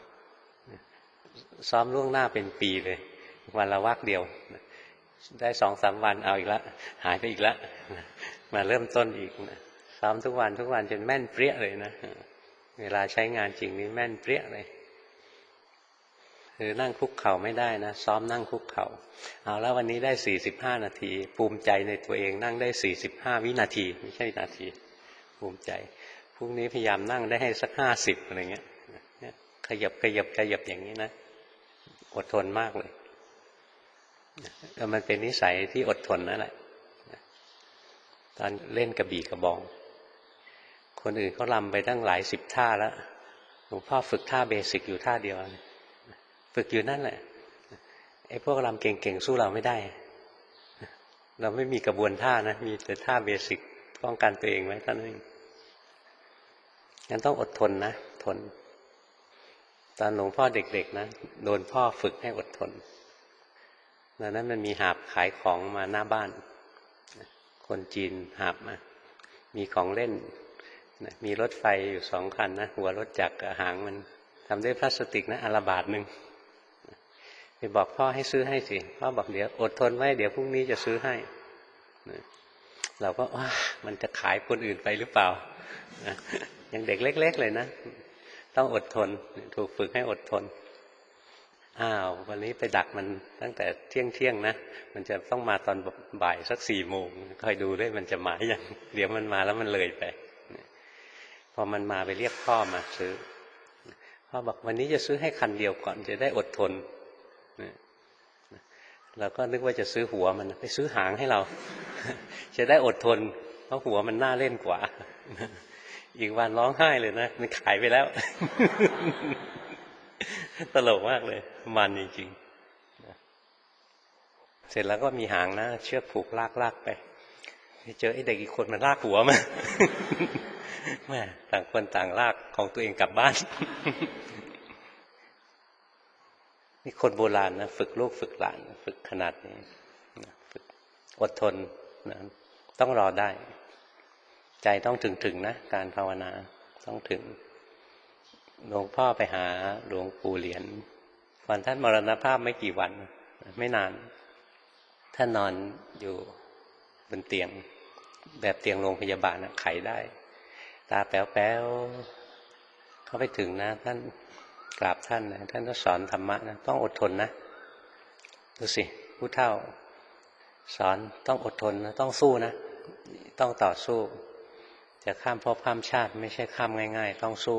ซ้อมล่วงหน้าเป็นปีเลยวันละวรรคเดียวได้2-3 วันเอาอีกแล้วหายไปอีกแล้วมาเริ่มต้นอีกซ้อมทุกวันจนแม่นเปรี้ยเลยนะเวลาใช้งานจริงนี่แม่นเปรี้ยเลยคือนั่งคุกเข่าไม่ได้นะซ้อมนั่งคุกเข่าเอาแล้ววันนี้ได้45 นาทีภูมิใจในตัวเองนั่งได้45 วินาทีไม่ใช่นาทีภูมิใจพรุ่งนี้พยายามนั่งได้ให้สัก50อะไรเงี้ยขยับอย่างนี้นะอดทนมากเลยแต่มันเป็นนิสัยที่อดทนนั่นแหละตอนเล่นกระบี่กระบองคนอื่นเขารำไปตั้งหลาย10 ท่าแล้วหลวงพ่อฝึกท่าเบสิกอยู่ท่าเดียวฝึกอยู่นั่นแหละไอ้พวกรำเก่งๆสู้เราไม่ได้เราไม่มีกระบวนท่านะมีแต่ท่าเบสิกป้องกันตัวเองไว้เท่านั้นเองงั้นต้องอดทนนะทนตอนหลวงพ่อเด็กๆนะโดนพ่อฝึกให้อดทนดังนั้นมันมีหาบขายของมาหน้าบ้านคนจีนหาบมามีของเล่นมีรถไฟอยู่2 คันนะหัวรถจักรกับหางมันทำด้วยพลาสติกนะ1 บาทไปบอกพ่อให้ซื้อให้สิพ่อบอกเดี๋ยวอดทนไว้เดี๋ยวพรุ่งนี้จะซื้อให้เราก็ว่ามันจะขายคนอื่นไปหรือเปล่ายังเด็กเล็กๆเลยนะต้องอดทนถูกฝึกให้อดทนวันนี้ไปดักมันตั้งแต่เที่ยงนะมันจะต้องมาตอนบ่ายสัก4 โมงคอยดูด้วยมันจะมาอย่างเดี๋ยวมันมาแล้วมันเลยไปพอมันมาไปเรียกพ่อมาซื้อพ่อบอกวันนี้จะซื้อให้คันเดียวก่อนจะได้อดทนเราก็นึกว่าจะซื้อหัวมันไปซื้อหางให้เรา จะได้อดทนเพราะหัวมันน่าเล่นกว่า อีกวันร้องไห้เลยนะมันขายไปแล้ว ตลกมากเลยมันจริงๆเสร็จแล้วก็มีหางนะเชือกผูกลากไปเจอไอ้เด็กอีกคนมันลากหัวมา แม่ต่างคนต่างลากของตัวเองกลับบ้าน นี่คนโบราณนะฝึกลูกฝึกหลานฝึกขนาดนี้ฝึกอดทนนะต้องรอได้ใจต้องถึงนะการภาวนาต้องถึงหลวงพ่อไปหาหลวงปู่เหรียญก่อนท่านมรณภาพไม่กี่วันไม่นานท่านนอนอยู่บนเตียงแบบเตียงโรงพยาบาลไขได้ตาแป๋วๆเข้าไปถึงนะท่านกราบท่านนะท่านก็สอนธรรมะนะต้องอดทนนะดูสิผู้เฒ่าสอนต้องอดทนนะต้องสู้นะต้องต่อสู้จะข้ามภพข้ามชาติไม่ใช่ข้ามง่ายๆต้องสู้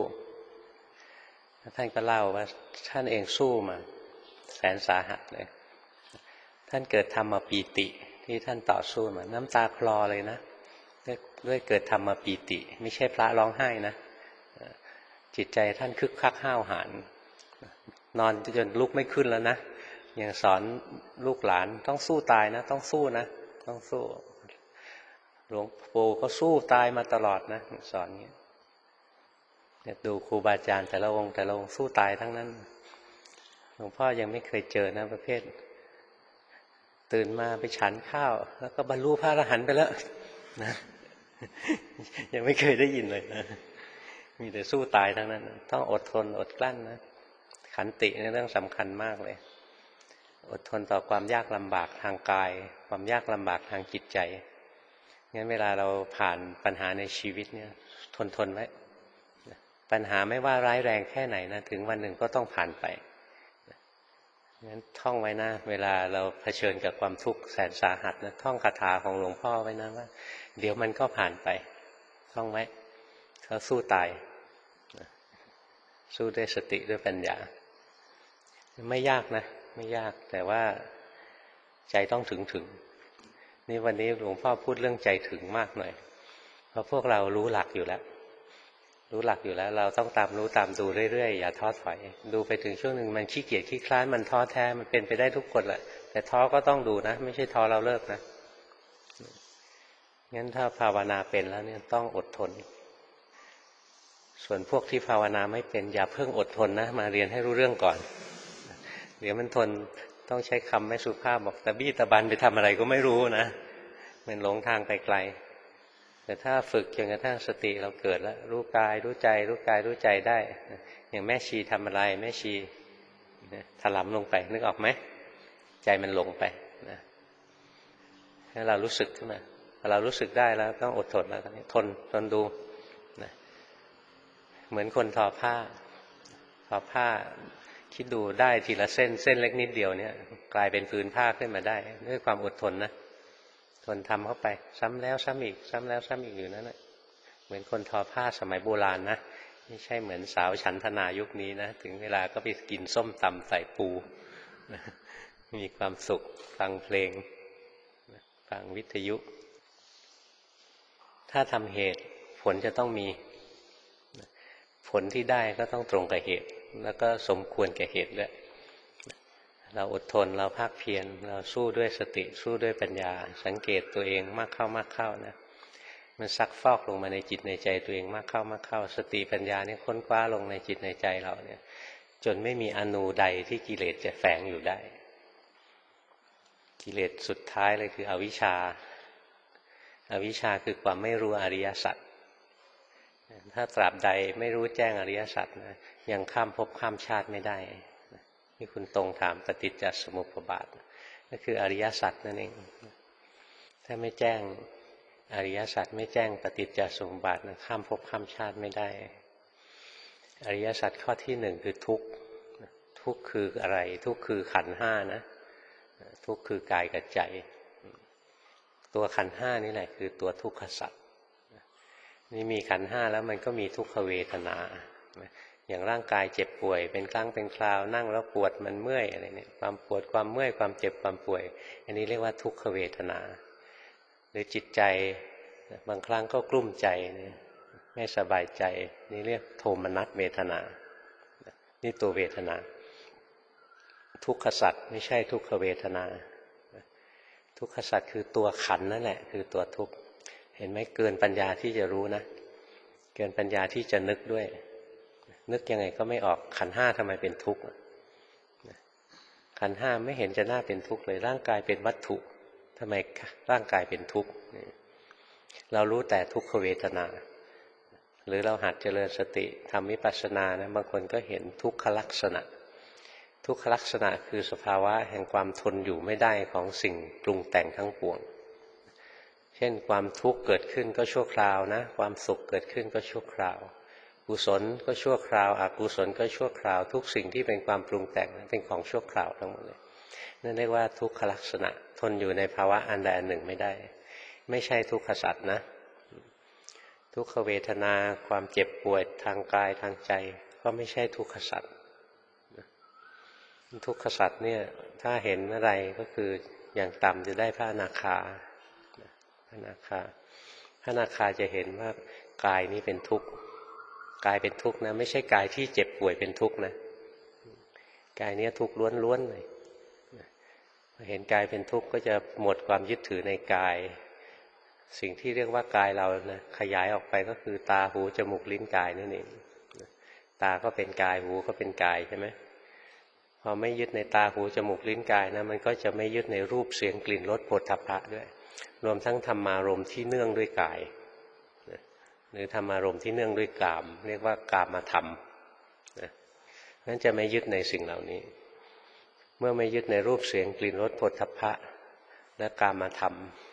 ท่านก็เล่าว่าท่านเองสู้มาแสนสาหัสเลยท่านเกิดธรรมปีติที่ท่านต่อสู้มาน้ำตาคลอเลยนะด้วยเกิดธรรมปีติไม่ใช่พระร้องไห้นะจิตใจท่านคึกคักห้าวหาญนอนจนลุกไม่ขึ้นแล้วนะยังสอนลูกหลานต้องสู้ตายนะต้องสู้นะต้องสู้หลวงปู่ก็สู้ตายมาตลอดนะสอนอย่างนี้ดูครูบาอาจารย์แต่ละองค์สู้ตายทั้งนั้นหลวงพ่อยังไม่เคยเจอนะประเภทตื่นมาไปฉันข้าวแล้วก็บรรลุพระอรหันต์ไปแล้วนะยังไม่เคยได้ยินเลยนะมีแต่สู้ตายทั้งนั้นต้องอดทนอดกลั้นนะขันตินี่เรื่องสำคัญมากเลยอดทนต่อความยากลำบากทางกายความยากลำบากทางจิตใจงั้นเวลาเราผ่านปัญหาในชีวิตเนี่ยทนไว้ปัญหาไม่ว่าร้ายแรงแค่ไหนนะถึงวันหนึ่งก็ต้องผ่านไปงั้นท่องไว้นะเวลาเราเผชิญกับความทุกข์แสนสาหัสนะท่องคาถาของหลวงพ่อไว้นะว่าเดี๋ยวมันก็ผ่านไปท่องไว้เขาสู้ตายสู้ด้วยสติด้วยปัญญาไม่ยากนะไม่ยากแต่ว่าใจต้องถึงนี่วันนี้หลวงพ่อพูดเรื่องใจถึงมากหน่อยเพราะพวกเรารู้หลักอยู่แล้วเราต้องตามรู้ตามดูเรื่อยๆอย่าท้อถอยดูไปถึงช่วงหนึ่งมันขี้เกียจขี้คลานมันท้อแท้มันเป็นไปได้ทุกคนแหละแต่ท้อก็ต้องดูนะไม่ใช่ท้อเราเลิกนะงั้นถ้าภาวนาเป็นแล้วเนี่ยต้องอดทนส่วนพวกที่ภาวนาไม่เป็นอย่าเพิ่งอดทนนะมาเรียนให้รู้เรื่องก่อนเดี๋ยวมันทนต้องใช้คำไม่สุภาพบอกตะบี้ตะบันไปทำอะไรก็ไม่รู้นะมันหลงทางไปไกลแต่ถ้าฝึกจนกระทั่งสติเราเกิดแล้วรู้กายรู้ใจรู้กายรู้ใจได้อย่างแม่ชีทำอะไรแม่ชีถลำลงไปนึกออกไหมใจมันลงไปนะให้เรารู้สึกขึ้นมาพอเรารู้สึกได้แล้วต้องอดทนแล้วทนดูนะเหมือนคนทอผ้าคิดดูได้ทีละเส้นเล็กนิดเดียวเนี่ยกลายเป็นผืนผ้าขึ้นมาได้ด้วยความอดทนนะทนทำเข้าไปซ้ำแล้วซ้ำอีกซ้ำแล้วซ้ำอีกอยู่นั่นแหละเหมือนคนทอผ้าสมัยโบราณนะไม่ใช่เหมือนสาวฉันทนายุคนี้นะถึงเวลาก็ไปกินส้มตำใส่ปูมีความสุขฟังเพลงฟังวิทยุถ้าทำเหตุผลจะต้องมีผลที่ได้ก็ต้องตรงกับเหตุแล้วก็สมควรแก่เหตุด้วยเราอดทนเราภาคเพียรเราสู้ด้วยสติสู้ด้วยปัญญาสังเกตตัวเองมากเข้านะมันซักฟอกลงมาในจิตในใจตัวเองมากเข้าสติปัญญาเนี่ยค้นคว้าลงในจิตในใจเราเนี่ยจนไม่มีอนูใดที่กิเลสจะแฝงอยู่ได้กิเลสสุดท้ายเลยคืออวิชชาคือความไม่รู้อริยสัจถ้าตราบใดไม่รู้แจ้งอริยสัจนะยังข้ามภพข้ามชาติไม่ได้ที่คุณตรงถามปฏิจจสมุปบาทก็คืออริยสัจนั่นเองถ้าไม่แจ้งอริยสัจไม่แจ้งปฏิจจสมุปบาทนะข้ามภพข้ามชาติไม่ได้อริยสัจข้อที่หนึ่งคือทุกข์คืออะไรทุกข์คือขันธ์ห้านะทุกข์คือกายกับใจตัวขันธ์ห้านี่แหละคือตัวทุกขสัจนี่มีขันธ์ห้าแล้วมันก็มีทุกขเวทนาอย่างร่างกายเจ็บป่วยเป็นครั้งเป็นคราวนั่งแล้วปวดมันเมื่อยอะไรเนี่ยความปวดความเมื่อยความเจ็บความป่วยอันนี้เรียกว่าทุกขเวทนาหรือจิตใจบางครั้งก็กลุ้มใจไม่สบายใจนี่เรียกโทมนัสเวทนานี่ตัวเวทนาทุกขสัจไม่ใช่ทุกขเวทนาทุกขสัจคือตัวขันธ์นั่นแหละคือตัวทุกข์เห็นไหมเกินปัญญาที่จะรู้นะเกินปัญญาที่จะนึกด้วยนึกยังไงก็ไม่ออกขันธ์ห้าทำไมเป็นทุกข์ขันธ์ห้าไม่เห็นจะน่าเป็นทุกข์เลยร่างกายเป็นวัตถุทำไมร่างกายเป็นทุกข์เรารู้แต่ทุกขเวทนาหรือเราหัดเจริญสติทำวิปัสสนานะบางคนก็เห็นทุกขลักษณะทุกขลักษณะคือสภาวะแห่งความทนอยู่ไม่ได้ของสิ่งปรุงแต่งทั้งปวงเช่นความทุกข์เกิดขึ้นก็ชั่วคราวนะความสุขเกิดขึ้นก็ชั่วคราวกุศลก็ชั่วคราวอกุศลก็ชั่วคราวทุกสิ่งที่เป็นความปรุงแต่งนั้นเป็นของชั่วคราวทั้งหมดเลยนั่นเรียกว่าทุกขลักษณะทนอยู่ในภาวะอันใดอันหนึ่งไม่ได้ไม่ใช่ทุกขสัจนะทุกขเวทนาความเจ็บป่วยทางกายทางใจก็ไม่ใช่ทุกขสัจทุกขสัจเนี่ยถ้าเห็นอะไรก็คืออย่างต่ำจะได้พระอนาคาพระอนาคาพระอนาคาจะเห็นว่ากายนี้เป็นทุกข์กายเป็นทุกข์นะไม่ใช่กายที่เจ็บป่วยเป็นทุกข์นะกายนี้ทุกข์ล้วนๆเลยเห็นกายเป็นทุกข์ก็จะหมดความยึดถือในกายสิ่งที่เรียกว่ากายเรานะขยายออกไปก็คือตาหูจมูกลิ้นกายนั่นเองตาก็เป็นกายหูก็เป็นกายใช่ไหมพอไม่ยึดในตาหูจมูกลิ้นกายนะมันก็จะไม่ยึดในรูปเสียงกลิ่นรสโผฏฐัพพะด้วยรวมทั้งธรรมารมณ์ที่เนื่องด้วยกายหรือธรรมารมณ์ที่เนื่องด้วยกามเรียกว่ากามธรรมนั้นจะไม่ยึดในสิ่งเหล่านี้เมื่อไม่ยึดในรูปเสียงกลิ่นรสโผฏฐัพพะและกามธรรม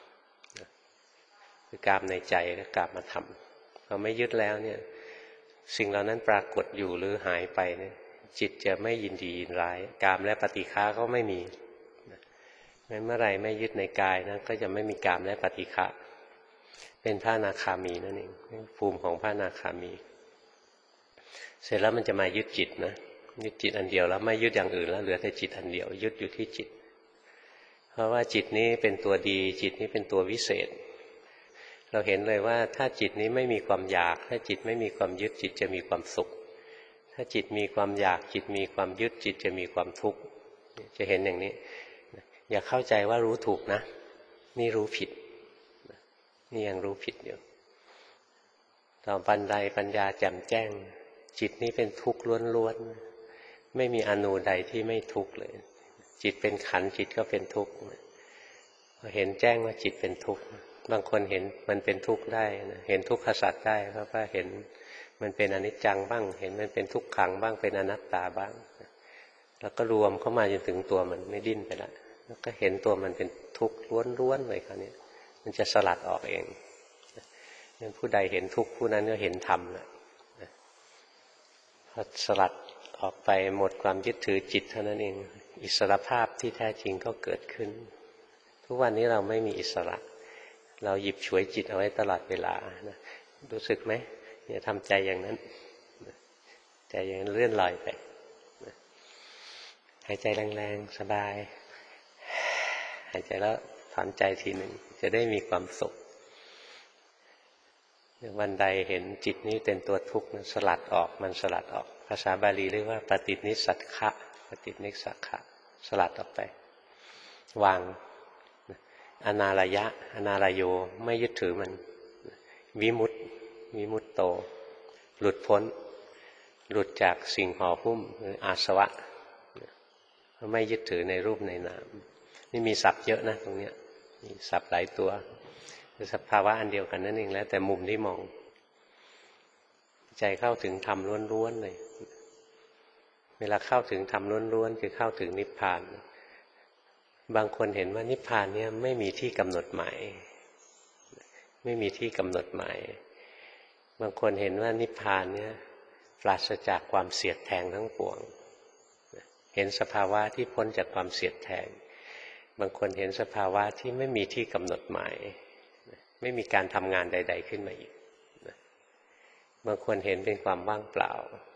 คือกามในใจและกามธรรมพอไม่ยึดแล้วเนี่ยสิ่งเหล่านั้นปรากฏอยู่หรือหายไปเนี่ยจิตจะไม่ยินดียินร้ายกามและปฏิฆะก็ไม่มีงั้นเมื่อไรไม่ยึดในกายนะก็จะไม่มีกามและปฏิฆะเป็นพระอนาคามีนั่นเองภูมิของพระอนาคามีเสร็จแล้วมันจะมายึดจิตนะยึดจิตอันเดียวแล้วไม่ยึดอย่างอื่นแล้วเหลือแต่จิตอันเดียวยึดอยู่ที่จิตเพราะว่าจิตนี้เป็นตัวดีจิตนี้เป็นตัววิเศษเราเห็นเลยว่าถ้าจิตนี้ไม่มีความอยากถ้าจิตไม่มีความยึดจิตจะมีความสุขถ้าจิตมีความอยากจิตมีความยึดจิตจะมีความทุกข์จะเห็นอย่างนี้อย่าเข้าใจว่ารู้ถูกนะนี่รู้ผิดนี่ยังรู้ผิดอยู่ต่อปัญญาแจ่มแจ้งจิตนี้เป็นทุกข์ล้วนๆไม่มีอนูใดที่ไม่ทุกข์เลยจิตเป็นขันธ์จิตก็เป็นทุกข์เห็นแจ้งว่าจิตเป็นทุกข์บางคนเห็นมันเป็นทุกข์ได้นะเห็นทุกขสัจได้เพราะว่าเห็นมันเป็นอนิจจังบ้างเห็นมันเป็นทุกขังบ้างเป็นอนัตตาบ้างแล้วก็รวมเข้ามาจนถึงตัวมันไม่ดิ้นไปละแล้วก็เห็นตัวมันเป็นทุกข์ล้วนๆเลยคราวนี้มันจะสลัดออกเองงั้นผู้ใดเห็นทุกข์ผู้นั้นก็เห็นธรรมนะพอสลัดออกไปหมดความยึดถือจิตเท่านั้นเองอิสรภาพที่แท้จริงก็เกิดขึ้นทุกวันนี้เราไม่มีอิสระเราหยิบฉวยจิตเอาไว้ตลอดเวลานะรู้สึกไหมอย่าทำใจอย่างนั้นใจอย่างนั้นเลื่อนลอยไปหายใจแรงๆสบายหายใจแล้วถอนใจทีหนึ่งจะได้มีความสุขวันใดเห็นจิตนี้เป็นตัวทุกข์สลัดออกมันสลัดออกภาษาบาลีเรียกว่าปฏินิสสัคขะปฏินิสสัคขะสลัดออกไปวางอนาลยะอนาลโยไม่ยึดถือมันวิมุตโตหลุดพ้นหลุดจากสิ่งห่อหุ้มหรืออาสวะไม่ยึดถือในรูปในนามนี่มีศัพท์เยอะนะตรงนี้มีศัพท์หลายตัวคือสภาวะอันเดียวกันนั่นเองแล้วแต่มุมที่มองใจเข้าถึงธรรมล้วนๆเลยเวลาเข้าถึงธรรมล้วนๆคือเข้าถึงนิพพานบางคนเห็นว่านิพพานเนี่ยไม่มีที่กำหนดหมายไม่มีที่กำหนดหมายบางคนเห็นว่านิพพานเนี่ยปราศจากความเสียดแทงทั้งปวงเห็นสภาวะที่พ้นจากความเสียดแทงบางคนเห็นสภาวะที่ไม่มีที่กำหนดหมายไม่มีการทำงานใดๆขึ้นมาอีกบางคนเห็นเป็นความว่างเปล่า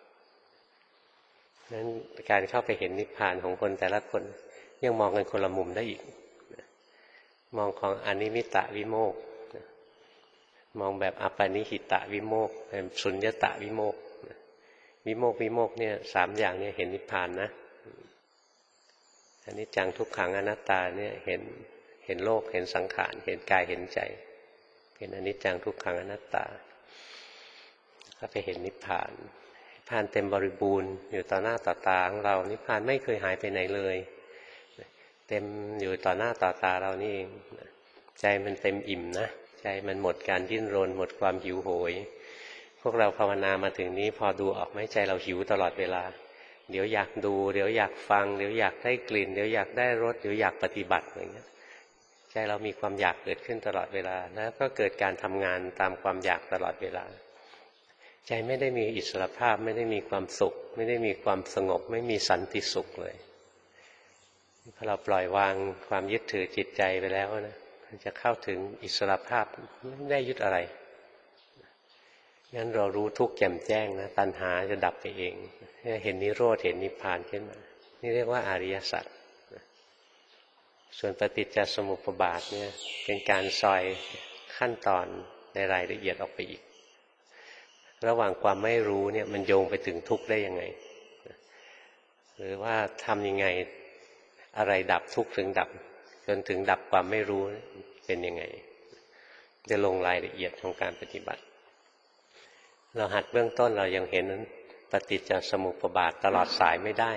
นั้นการเข้าไปเห็นนิพพานของคนแต่ละคนยังมองกันคนละมุมได้อีกมองของอนิมิตะวิโมกข์มองแบบอัปปนิหิตะวิโมกข์แบบสุญญตะวิโมกข์วิโมกข์เนี่ยสามอย่างเนี่ยเห็นนิพพานนะอนิจจังทุกขังอนัตตาเนี่ยเห็นโลกเห็นสังขารเห็นกายเห็นใจเห็นอนิจจังทุกขังอนัตตาก็ไปเห็นนิพพานนิพพานเต็มบริบูรณ์อยู่ต่อหน้าต่อตาของเรานิพพานไม่เคยหายไปไหนเลยเต็มอยู่ต่อหน้าต่อตาเรานี่เองใจมันเต็มอิ่มนะใจมันหมดการดิ้นรนหมดความหิวโหยพวกเราภาวนามาถึงนี้พอดูออกไหมใจเราหิวตลอดเวลาเดี๋ยวอยากดูเดี๋ยวอยากฟังเดี๋ยวอยากได้กลิ่นเดี๋ยวอยากได้รสเดี๋ยวอยากปฏิบัติอย่างเงี้ยใจเรามีความอยากเกิดขึ้นตลอดเวลาแล้วก็เกิดการทำงานตามความอยากตลอดเวลาใจไม่ได้มีอิสรภาพไม่ได้มีความสุขไม่ได้มีความสงบไม่มีสันติสุขเลยพอเราปล่อยวางความยึดถือจิตใจไปแล้วนะจะเข้าถึงอิสรภาพไม่ได้ยึดอะไรงั้นเรารู้ทุกข์แจ่มแจ้งนะตัณหาจะดับไปเองเห็นนิโรธเห็นนิพพานขึ้นมานี่เรียกว่าอริยสัจส่วนปฏิจจสมุปบาทเนี่ยเป็นการซอยขั้นตอนในรายละเอียดออกไปอีกระหว่างความไม่รู้เนี่ยมันโยงไปถึงทุกข์ได้ยังไงหรือว่าทำยังไงอะไรดับทุกข์ถึงดับจนถึงดับความไม่รู้เป็นยังไงจะลงรายละเอียดของการปฏิบัติเราหัดเบื้องต้นเรายังเห็นปฏิจจสมุปบาทตลอดสายไม่ได้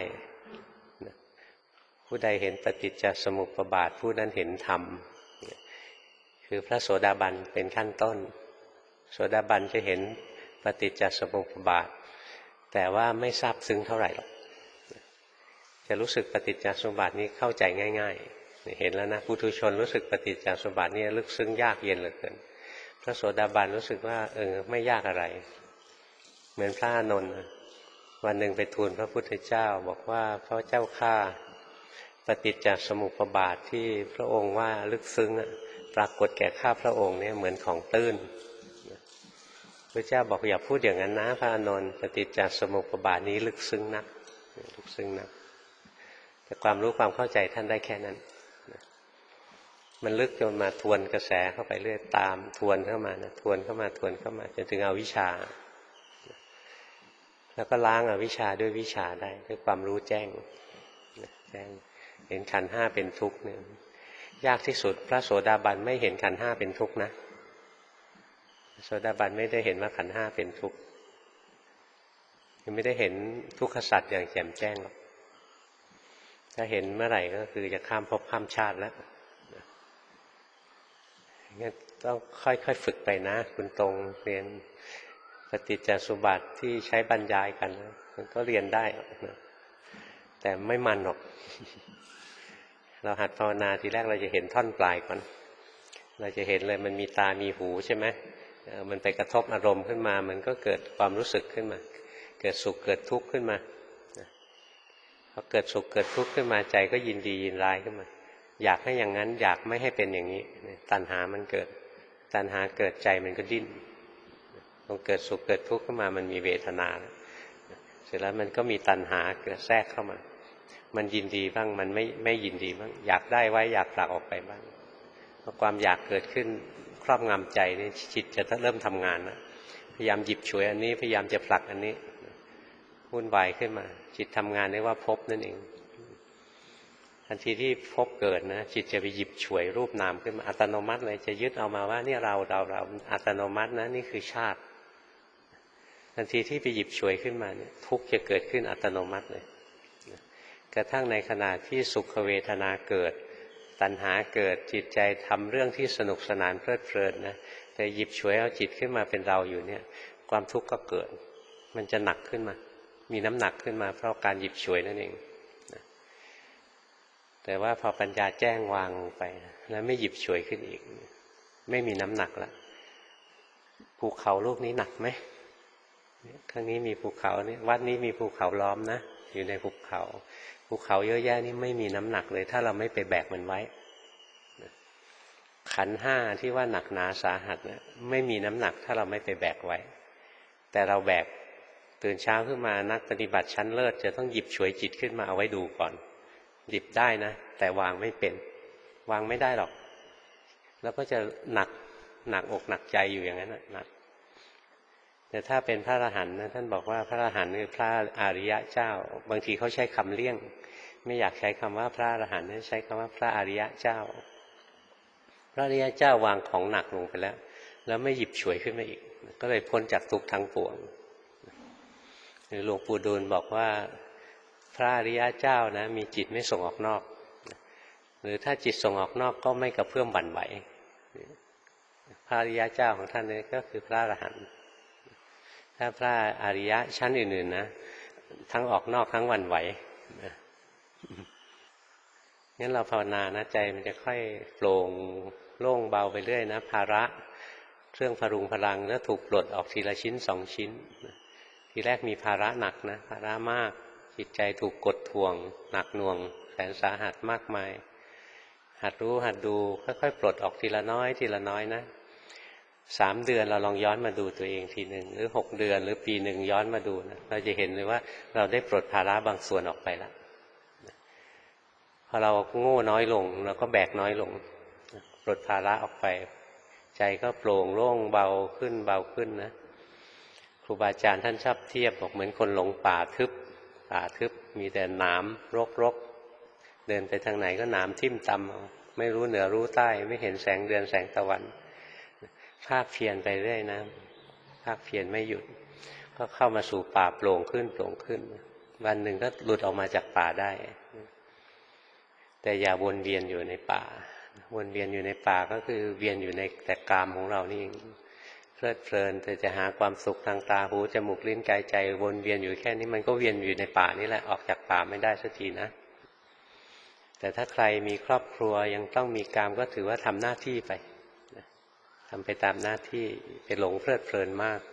ผู้ใดเห็นปฏิจจสมุปบาทผู้นั้นเห็นธรรมคือพระโสดาบันเป็นขั้นต้นโสดาบันจะเห็นปฏิจจสมุปบาทแต่ว่าไม่ทราบซึ้งเท่าไหร่หรอกจะรู้สึกปฏิจจสมุปบาทนี้เข้าใจง่ายๆเห็นแล้วนะปุถุชนรู้สึกปฏิจจสมุปบาทนี้ลึกซึ้งยากเย็นเหลือเกินพระโสดาบันรู้สึกว่าไม่ยากอะไรเหมือนพระอานนท์วันหนึ่งไปทูลพระพุทธเจ้าบอกว่าพระเจ้าข้าปฏิจจสมุปบาทที่พระองค์ว่าลึกซึ้งปรากฏแก่ข้าพระองค์เนี่ยเหมือนของตื้นพระเจ้าบอกอย่าพูดอย่างนั้นนะพระอานนท์ปฏิจจสมุปบาทนี้ลึกซึ้งนักลึกซึ้งนักแต่ความรู้ความเข้าใจท่านได้แค่นั้นมันลึกจนมาทวนกระแสเข้าไปเรื่อยตามทวนเข้ามานะทวนเข้ามาทวนเข้ามาจนถึงอวิชชาแล้วก็ล้างอวิชชาด้วยวิชาได้ด้วยความรู้แจ้งเห็นขันธ์ห้าเป็นทุกข์เนี่ยยากที่สุดพระโสดาบันไม่เห็นขันธ์ห้าเป็นทุกข์นะโสดาบันไม่ได้เห็นว่าขันธ์ห้าเป็นทุกข์ไม่ได้เห็นทุกขสัจอย่างแจ่มแจ้งหรอกถ้าเห็นเมื่อไหร่ก็คือจะข้ามภพข้ามชาติแล้วงั้นต้องค่อยๆฝึกไปนะคุณตรงเรียนปฏิจจสมุปบาทที่ใช้บรรยายกันมันก็เรียนได้นะแต่ไม่มันหรอกเราหัดภาวนาทีแรกเราจะเห็นท่อนปลายก่อนเราจะเห็นเลยมันมีตามีหูใช่ไหมมันไปกระทบอารมณ์ขึ้นมามันก็เกิดความรู้สึกขึ้นมาเกิดสุขเกิดทุกข์ขึ้นมาพอเกิดสุขเกิดทุกข์ขึ้นมาใจก็ยินดียินร้ายขึ้นมาอยากให้อย่างนั้นอยากไม่ให้เป็นอย่างนี้ตัณหามันเกิดตัณหาเกิดใจมันก็ดิ้นพอเกิดสุขเกิดทุกข์ขึ้นมามันมีเวทนาเสร็จแล้วมันก็มีตัณหาเกิดแทรกเข้ามามันยินดีบ้างมันไม่ยินดีบ้างอยากได้ไว้อยากผลักออกไปบ้างพอความอยากเกิดขึ้นครอบงำใจนี่จิตจะเริ่มทำงานนะพยายามหยิบฉวยอันนี้พยายามจะผลักอันนี้วุ่นวายขึ้นมาจิตทำงานเรียกว่าภพนั่นเองทันทีที่ภพเกิดนะจิตจะไปหยิบฉวยรูปนามขึ้นมาอัตโนมัติเลยจะยึดเอามาว่านี่เราอัตโนมัตินะนี่คือชาติทันทีที่ไปหยิบฉวยขึ้นมาเนี่ยทุกข์จะเกิดขึ้นอัตโนมัติเลยกระทั่งในขณะที่สุขเวทนาเกิดตัณหาเกิดจิตใจทำเรื่องที่สนุกสนานเพลิดเพลินนะแต่หยิบฉวยเอาจิตขึ้นมาเป็นเราอยู่เนี่ยความทุกข์ก็เกิดมันจะหนักขึ้นมามีน้ำหนักขึ้นมาเพราะการหยิบฉวยนั่นเองแต่ว่าพอปัญญาแจ้งวางลงไปแล้วไม่หยิบฉวยขึ้นอีกไม่มีน้ำหนักละภูเขาลูกนี้หนักไหมข้างนี้มีภูเขานี่วัดนี้มีภูเขาล้อมนะอยู่ในภูเขาเยอะแยะนี่ไม่มีน้ำหนักเลยถ้าเราไม่ไปแบกมันไว้ขันธ์ห้าที่ว่าหนักหนาสาหัสนะไม่มีน้ำหนักถ้าเราไม่ไปแบกไว้แต่เราแบกตื่นเช้าขึ้นมานักปฏิบัติชั้นเลิศจะต้องหยิบฉวยจิตขึ้นมาเอาไว้ดูก่อนหยิบได้นะแต่วางไม่เป็นวางไม่ได้หรอกแล้วก็จะหนักอกหนักใจอยู่อย่างนั้นหนักแต่ถ้าเป็นพระอรหันต์นะท่านบอกว่าพระอรหันต์คือพระอริยะเจ้าบางทีเขาใช้คำเลี่ยงไม่อยากใช้คำว่าพระอรหันต์ใช้คำว่าพระอริยะเจ้าพระอริยะเจ้าวางของหนักลงไปแล้วไม่หยิบฉวยขึ้นมาอีกก็เลยพ้นจากทุกข์ทั้งปวงหรือหลวงปู่ดูลบอกว่าพระอริยะเจ้านะมีจิตไม่ส่งออกนอกหรือถ้าจิตส่งออกนอกก็ไม่กระเพื่อมหวั่นไหวพระอริยะเจ้าของท่านนี่ก็คือพระอรหันต์ถ้าพระอริยะชั้นอื่นๆนะทั้งออกนอกทั้งหวั่นไหวงั้นเราภาวนานะใจมันจะค่อยโปร่งโล่งเบาไปเรื่อยนะภาระเครื่องพรุงพลังแล้วถูกปลดออกทีละชิ้น2 ชิ้นทีแรกมีภาระหนักนะภาระมากจิตใจถูกกดทวงหนักหน่วงแสนสาหัสมากมายหัดรู้หัดดูค่อยๆปลดออกทีละน้อยทีละน้อยนะ3 เดือนเราลองย้อนมาดูตัวเองทีหนึ่งหรือ6 เดือนหรือปีหนึ่งย้อนมาดูนะเราจะเห็นเลยว่าเราได้ปลดภาระบางส่วนออกไปแล้วพอพอเราโง่น้อยลงเราก็แบกน้อยลงปลดภาระออกไปใจก็โปร่งโล่งเบาขึ้นเบาขึ้นนะครูบาอาจารย์ท่านชอบเทียบบอกเหมือนคนหลงป่าทึบมีแต่หนามรกเดินไปทางไหนก็หนามทิ่มตำไม่รู้เหนือรู้ใต้ไม่เห็นแสงเดือนแสงตะวันภาคเพียรไปเรื่อยนะภาคเพียรไม่หยุดก็เข้ามาสู่ป่าโปร่งขึ้นวันหนึ่งก็หลุดออกมาจากป่าได้แต่อย่าวนเวียนอยู่ในป่าวนเวียนอยู่ในป่าก็คือเวียนอยู่ในแต่กามของเรานี่เองเพลิดเพลินแต่จะหาความสุขทางตาหูจมูกลิ้นกายใจวนเวียนอยู่แค่นี้มันก็เวียนอยู่ในป่านี่แหละออกจากป่าไม่ได้สักทีนะแต่ถ้าใครมีครอบครัวยังต้องมีกามก็ถือว่าทำหน้าที่ไปทำไปตามหน้าที่ไปหลงเพลิดเพลินมาก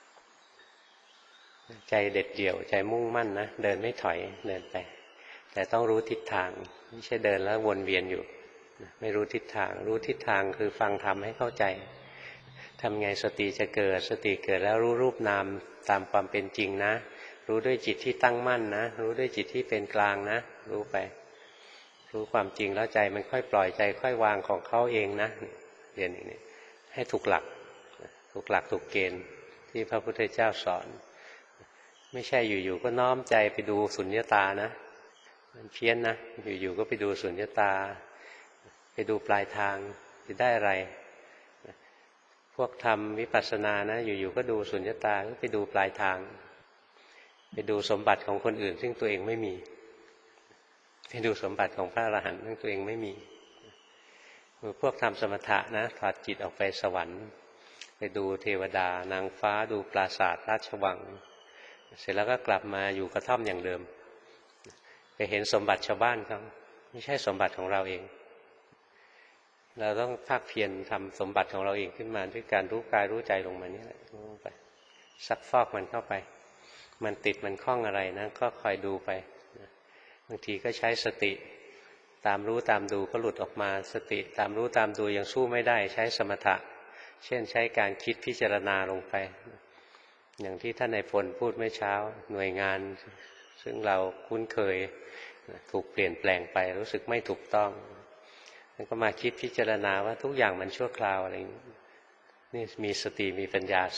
ใจเด็ดเดี่ยวใจมุ่งมั่นนะเดินไม่ถอยเดินไปแต่ต้องรู้ทิศทางไม่ใช่เดินแล้ววนเวียนอยู่ไม่รู้ทิศทางรู้ทิศทางคือฟังธรรมให้เข้าใจทำไงสติจะเกิดสติเกิดแล้วรู้รูปนามตามความเป็นจริงนะรู้ด้วยจิตที่ตั้งมั่นนะรู้ด้วยจิตที่เป็นกลางนะรู้ไปรู้ความจริงแล้วใจมันค่อยปล่อยใจค่อยวางของเขาเองนะเรียนอย่างนี้ให้ถูกหลักถูกเกณฑ์ที่พระพุทธเจ้าสอนไม่ใช่อยู่ๆก็น้อมใจไปดูสุญญตานะมันเพี้ยนนะอยู่ๆก็ไปดูสุญญตาไปดูปลายทางจะได้อะไรพวกทำวิปัสสนานะอยู่ๆก็ดูสุญญตาก็ไปดูปลายทางไปดูสมบัติของคนอื่นซึ่งตัวเองไม่มีไปดูสมบัติของพระอรหันต์ซึ่งตัวเองไม่มีพวกทำสมถะนะถอดจิตออกไปสวรรค์ไปดูเทวดานางฟ้าดูปราสาทราชวังเสร็จแล้วก็กลับมาอยู่กระท่อมอย่างเดิมไปเห็นสมบัติชาวบ้านเขาไม่ใช่สมบัติของเราเองเราต้องภาคเพียรทำสมบัติของเราเองขึ้นมาด้วยการรู้กายรู้ใจลงมานี่แหละลงไปซักฟอกมันเข้าไปมันติดมันคล้องอะไรนะก็คอยดูไปบางทีก็ใช้สติตามรู้ตามดูก็หลุดออกมาสติตามรู้ตามดูยังสู้ไม่ได้ใช้สมถะเช่นใช้การคิดพิจารณาลงไปอย่างที่ท่านนายพลพูดเมื่อเช้าหน่วยงานซึ่งเราคุ้นเคยถูกเปลี่ยนแปลงไปรู้สึกไม่ถูกต้องแล้วก็มาคิดพิจารณาว่าทุกอย่างมันชั่วคราวอะไรนี่มีสติมีปัญญา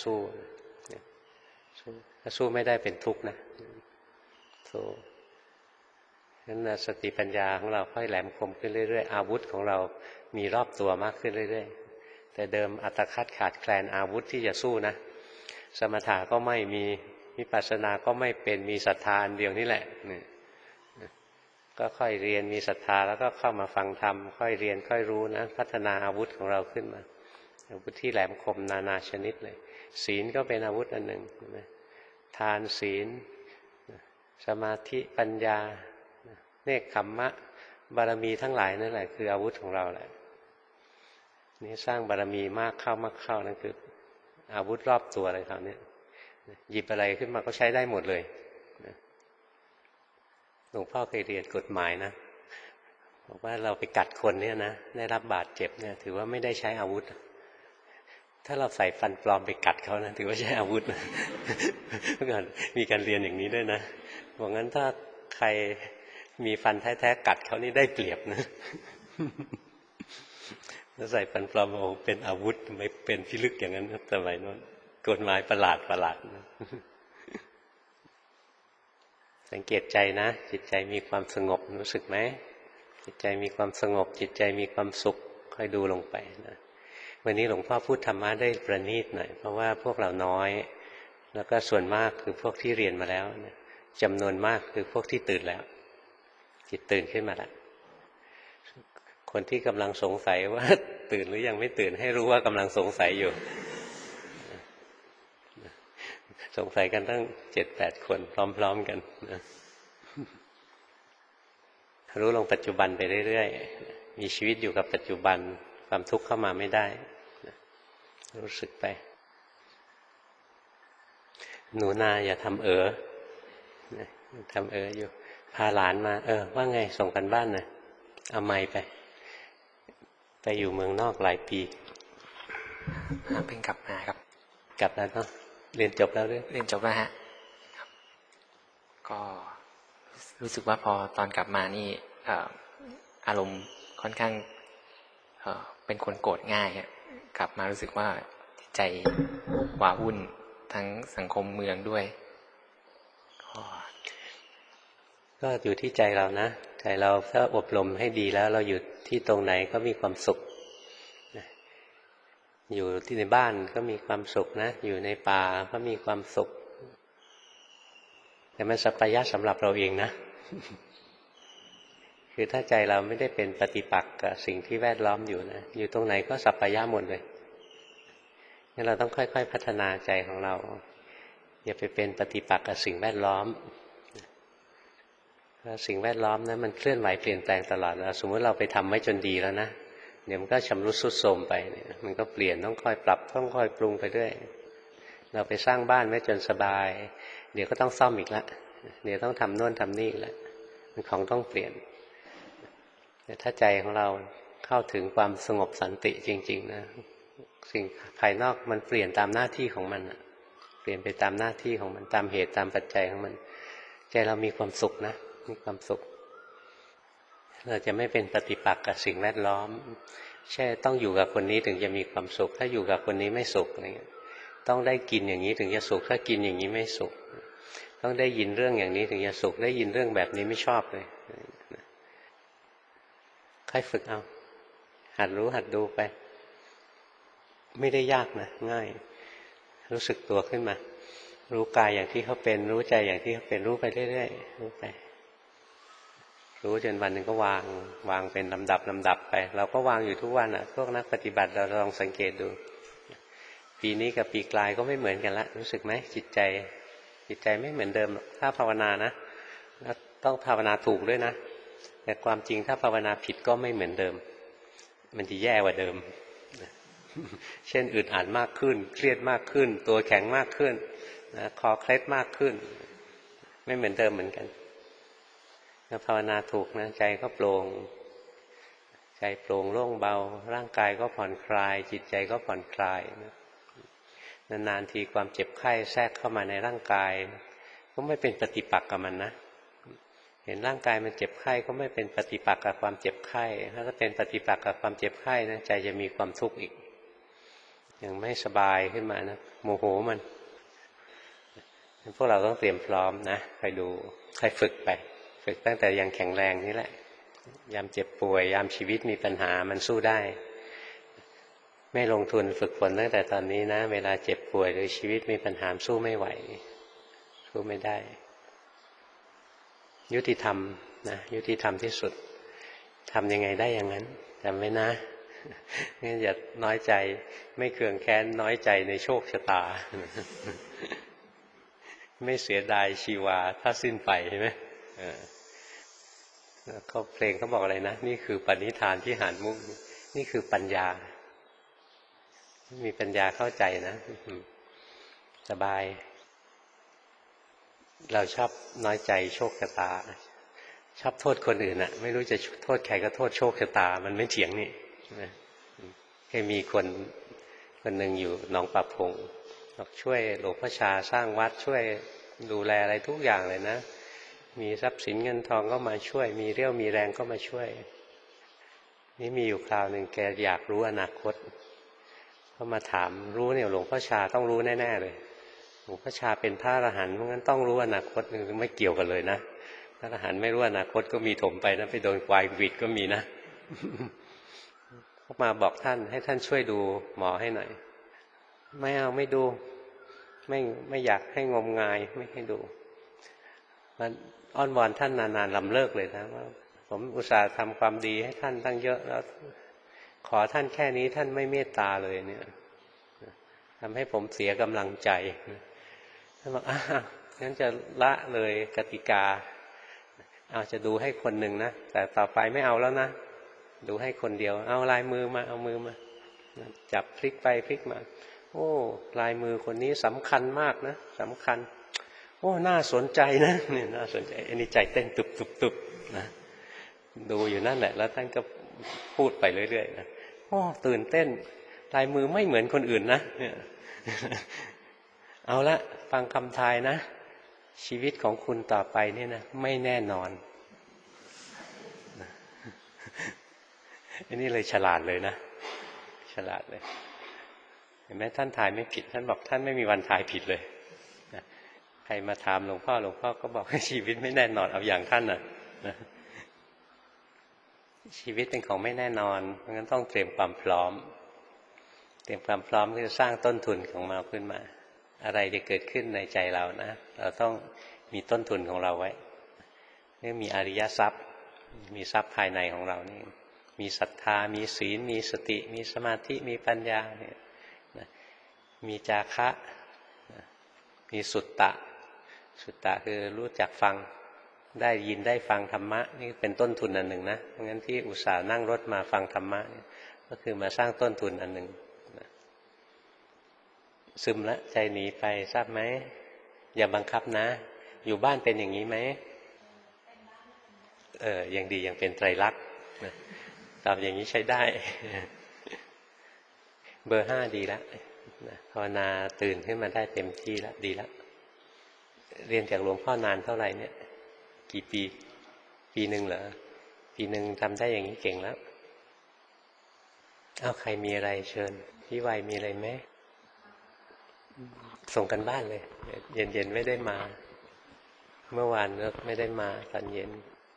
สู้ไม่ได้เป็นทุกข์นะสู้นั้นสติปัญญาของเราค่อยแหลมคมขึ้นเรื่อยๆอาวุธของเรามีรอบตัวมากขึ้นเรื่อยๆแต่เดิมอัตคัดขาดแคลนอาวุธที่จะสู้นะสมถะก็ไม่มีวิปัสสนาก็ไม่เป็นมีศรัทธาอันเดียวนี่แหละนี่ก็ค่อยเรียนมีศรัทธาแล้วก็เข้ามาฟังธรรมค่อยเรียนค่อยรู้นะพัฒนาอาวุธของเราขึ้นมาอาวุธที่แหลมคมนานาชนิดเลยศีลก็เป็นอาวุธอันหนึ่งทานศีลสมาธิปัญญาเนกขัมมะบารมีทั้งหลายนั่นแหละคืออาวุธของเราแหละนี่สร้างบารมีมากเข้นั่นคืออาวุธรอบตัวเลยคราวนี้หยิบอะไรขึ้นมาก็ใช้ได้หมดเลยหลวงพ่อเคยเรียนกฎหมายนะบอกว่าเราไปกัดคนเนี่ยนะได้รับบาดเจ็บเนี่ยถือว่าไม่ได้ใช้อาวุธถ้าเราใส่ฟันปลอมไปกัดเขานะถือว่าใช้อาวุธนะเมื่อก่อนมีการเรียนอย่างนี้ด้วยนะบอกงั้นถ้าใครมีฟันแท้ๆกัดเขานี่ได้เปรียบนะถ้าใส่ฟันปลอมโอ้เป็นอาวุธไม่เป็นพิลึกอย่างนั้นสมัยโน้นกฎหมายประหลาดนะสังเกตใจนะจิตใจมีความสงบรู้สึกไหมจิตใจมีความสงบจิตใจมีความสุขค่อยดูลงไปนะวันนี้หลวงพ่อพูดธรรมะได้ประณีตหน่อยเพราะว่าพวกเราน้อยแล้วก็ส่วนมากคือพวกที่เรียนมาแล้วจำนวนมากคือพวกที่ตื่นแล้วจิตตื่นขึ้นมาแล้วคนที่กำลังสงสัยว่าตื่นหรือยังไม่ตื่นให้รู้ว่ากำลังสงสัยอยู่สงสัยกันตั้ง 7-8 คนพร้อมๆกันนะรู้ลงปัจจุบันไปเรื่อยๆมีชีวิตอยู่กับปัจจุบันความทุกข์เข้ามาไม่ได้รู้สึกไปหนูนาอย่าทำทำอยู่พาหลานมาว่าไงส่งกันบ้านหน่อยเอาไมค์ไปอยู่เมืองนอกหลายปีเพิ่งกลับมาครับกลับแล้วเนาะเรียนจบแล้วหรือเรียนจบแล้วฮะก็รู้สึกว่าพอตอนกลับมานี่อารมณ์ค่อนข้างเป็นคนโกรธง่ายครับกลับมารู้สึกว่าใจหวาวุ่นทั้งสังคมเมืองด้วยก็อยู่ที่ใจเรานะใจเราถ้าอบรมให้ดีแล้วเราอยู่ที่ตรงไหนก็มีความสุขอยู่ที่ในบ้านก็มีความสุขนะอยู่ในป่าก็มีความสุขแต่มันสัพพยะสำหรับเราเองนะคือถ้าใจเราไม่ได้เป็นปฏิปักษ์กับสิ่งที่แวดล้อมอยู่นะอยู่ตรงไหนก็สัพพยะหมดเลยงั้นเราต้องค่อยๆพัฒนาใจของเราอย่าไปเป็นปฏิปักษ์กับสิ่งแวดล้อมเพราะสิ่งแวดล้อมนะมันเคลื่อนไหวเปลี่ยนแปลงตลอดแล้วสมมติเราไปทำไว้จนดีแล้วนะเดี๋ยวมันก็ชำรุดทรุดโทรมไปเนี่ยมันก็เปลี่ยนต้องค่อยปรับต้องค่อยปรุงไปเรื่อยเราไปสร้างบ้านไว้จนสบายเดี๋ยวก็ต้องซ่อมอีกละเดี๋ยวต้องทำโน่นทำนี่อีกละมันของต้องเปลี่ยนแต่ถ้าใจของเราเข้าถึงความสงบสันติจริงๆนะสิ่งภายนอกมันเปลี่ยนตามหน้าที่ของมันเปลี่ยนไปตามหน้าที่ของมันตามเหตุตามปัจจัยของมันใจเรามีความสุขนะมีความสุขเราจะไม่เป็นปฏิปักษ์กับสิ่งแวดล้อมใช่ต้องอยู่กับคนนี้ถึงจะมีความสุขถ้าอยู่กับคนนี้ไม่สุขอะไรเงี้ยต้องได้กินอย่างนี้ถึงจะสุขถ้ากินอย่างนี้ไม่สุขต้องได้ยินเรื่องอย่างนี้ถึงจะสุขได้ยินเรื่องแบบนี้ไม่ชอบเลยค่อยฝึกเอาหัดรู้หัดดูไปไม่ได้ยากนะง่ายรู้สึกตัวขึ้นมารู้กายอย่างที่เขาเป็นรู้ใจอย่างที่เขาเป็นรู้ไปเรื่อยๆรู้ไปรู้จนวันหนึ่งก็วางเป็นลำดับไปเราก็วางอยู่ทุกวันอ่ะพวกนักปฏิบัติเราลองสังเกตดูปีนี้กับปีกลายก็ไม่เหมือนกันละรู้สึกไหมจิตใจไม่เหมือนเดิมถ้าภาวนานะต้องภาวนาถูกด้วยนะแต่ความจริงถ้าภาวนาผิดก็ไม่เหมือนเดิมมันจะแย่กว่าเดิมเช่นอึดอัดมากขึ้นเครียดมากขึ้นตัวแข็งมากขึ้นนะคอเคล็ดมากขึ้นไม่เหมือนเดิมเหมือนกันถ้าภาวนาถูกนะใจก็โปร่งใจโปร่งโล่งเบาร่างกายก็ผ่อนคลายจิตใจก็ผ่อนคลายนานๆทีความเจ็บไข้แทรกเข้ามาในร่างกายก็ไม่เป็นปฏิปักษ์กับมันนะเห็นร่างกายมันเจ็บไข้ก็ไม่เป็นปฏิปักษ์กับความเจ็บไข้ถ้าเป็นปฏิปักษ์กับความเจ็บไข้นะใจจะมีความทุกข์อีกอย่างไม่สบายขึ้นมานะโมโหมันพวกเราต้องเตรียมพร้อมนะคอยดูคอยฝึกไปฝึกตั้งแต่ยังแข็งแรงนี่แหละยามเจ็บป่วยยามชีวิตมีปัญหามันสู้ได้ไม่ลงทุนฝึกฝนตั้งแต่ตอนนี้นะเวลาเจ็บป่วยหรือชีวิตมีปัญหาสู้ไม่ไหวสู้ไม่ได้ยุติธรรมนะยุติธรรมที่สุดทำยังไงได้อย่างนั้นจำไว้นะงั้นอย่าน้อยใจไม่เคืองแค้นน้อยใจในโชคชะตาไม่เสียดายชีวาถ้าสิ้นไปใช่ไหมเขาเพลงเขาบอกอะไรนะนี่คือปณิธานที่หานมุกนี่คือปัญญามีปัญญาเข้าใจนะสบายเราชอบน้อยใจโชคชะตาชอบโทษคนอื่นไม่รู้จะโทษใครก็โทษโชคชะตามันไม่เถียงนี่เคยมีคนหนึ่งอยู่หนองปะพงช่วยหลวงพ่อชาสร้างวัดช่วยดูแลอะไรทุกอย่างเลยนะมีทรัพย์สินเงินทองก็มาช่วยมีเรี่ยวมีแรงก็มาช่วยนี่มีอยู่คราวหนึ่งแกอยากรู้อนาคตก็มาถามรู้เนี่ยหลวงพ่อชาต้องรู้แน่ๆเลยหลวงพ่อชาเป็นพระอรหันต์เพราะงั้นต้องรู้อนาคตไม่เกี่ยวกันเลยนะพระอรหันต์ไม่รู้อนาคตก็มีถมไปนะไปโดนควายหวิดก็มีนะเขามาบอกท่านให้ท่านช่วยดูหมอให้หน่อยไม่เอาไม่ดูไม่อยากให้งมงายไม่ให้ดูมันอ้อนวอนท่านนานๆลำเลิกเลยนะว่าผมอุตส่าห์ทำความดีให้ท่านตั้งเยอะแล้วขอท่านแค่นี้ท่านไม่เมตตาเลยเนี่ยทำให้ผมเสียกำลังใจท่านบอกงั้นจะละเลยกติกาเอาจะดูให้คนหนึ่งนะแต่ต่อไปไม่เอาแล้วนะดูให้คนเดียวเอาลายมือมาเอามือมาจับพลิกไปพลิกมาโอ้ลายมือคนนี้สำคัญมากนะสำคัญโอ้น่าสนใจนะนี่น่าสนใจอันนี้ใจเต้นตุบๆนะดูอยู่นั่นแหละแล้วท่านก็พูดไปเรื่อยๆนะโอ้ตื่นเต้นลายมือไม่เหมือนคนอื่นนะเนี่ยเอาละฟังคำทายนะชีวิตของคุณต่อไปนี่นะไม่แน่นอนอันนี้เลยฉลาดเลยนะฉลาดเลยเห็นไหมท่านทายไม่ผิดท่านบอกท่านไม่มีวันทายผิดเลยนะใครมาถามหลวงพ่อก็บอกให้ชีวิตไม่แน่นอนเอาอย่างท่านนะชีวิตเป็นของไม่แน่นอนเพราะงั้นต้องเตรียมความพร้อมเตรียมความพร้อมเพื่อสร้างต้นทุนของเราขึ้นมาอะไรจะเกิดขึ้นในใจเรานะเราต้องมีต้นทุนของเราไว้นี่มีอริยทรัพย์มีทรัพย์ภายในของเรานี่มีศรัทธามีศีลมีสติมีสมาธิมีปัญญาเนี่ยมีจาคะมีสุตตะคือรู้จักฟังได้ยินได้ฟังธรรมะนี่เป็นต้นทุนอันหนึ่งนะเพราะงั้นที่อุตส่าห์นั่งรถมาฟังธรรมะนี่ก็คือมาสร้างต้นทุนอันหนึ่งซึมละใจหนีไปทราบไหมอย่าบังคับนะอยู่บ้านเป็นอย่างนี้ไหมยังดียังเป็นไตรลักษณ์ตอบอย่างนี้ใช้ได้เบอร์ 5ดีแล้วภาวนาตื่นขึ้นมาได้เต็มที่แล้วดีแล้วเรียนจากหลวงพ่อนานเท่าไหร่เนี่ยกี่ปีหนึ่งเหรอปีหนึ่งทำได้อย่างนี้เก่งแล้วเอาใครมีอะไรเชิญพี่วัยมีอะไรไหมส่งกันบ้านเลยเย็นไม่ได้มาเมื่อวานก็ไม่ได้มาตอนเย็น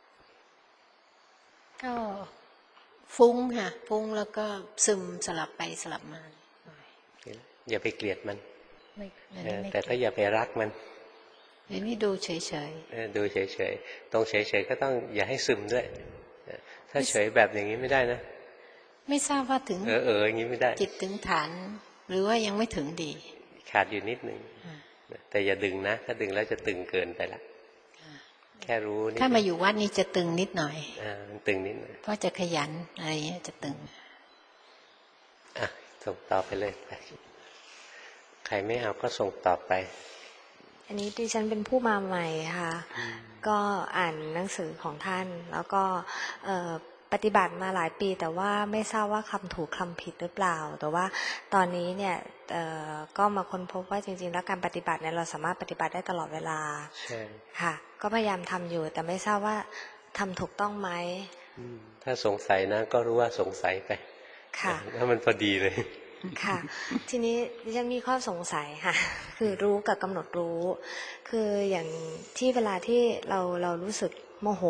ก็ฟุ้งค่ะฟุ้งแล้วก็ซึมสลับไปสลับมาอย่าไปเกลียดมันไม่แต่ก็อย่าไปรักมันนี่ดูเฉยๆดูเฉยๆตรงเฉยๆก็ต้องอย่าให้ซึมด้วยถ้าเฉยแบบอย่างนี้ไม่ได้นะไม่ทราบว่าถึงอย่างนี้ไม่ได้จิตถึงฐานหรือว่ายังไม่ถึงดีขาดอยู่นิดนึงแต่อย่าดึงนะถ้าดึงแล้วจะตึงเกินไปละแค่รู้ถ้ามาอยู่วัดนี้จะตึงนิดหน่อยมันตึงนิดหน่อยเพราะจะขยันอะไรเงี้ยจะตึงส่งต่อไปเลยใครไม่เอาก็ส่งต่อไปอันนี้ดิฉันเป็นผู้มาใหม่ค่ะก็อ่านหนังสือของท่านแล้วก็ปฏิบัติมาหลายปีแต่ว่าไม่ทราบว่าคำถูกคำผิดหรือเปล่าแต่ว่าตอนนี้เนี่ยก็มาค้นพบว่าจริงๆแล้วการปฏิบัติเนี่ยเราสามารถปฏิบัติได้ตลอดเวลาใช่ค่ะก็พยายามทำอยู่แต่ไม่ทราบว่าทำถูกต้องไหมถ้าสงสัยนะก็รู้ว่าสงสัยไปค่ะถ้ามันพอดีเลยค่ะทีนี้ดิฉันมีข้อสงสัยค่ะคือรู้กับกำหนดรู้คืออย่างที่เวลาที่เรารู้สึกโมโห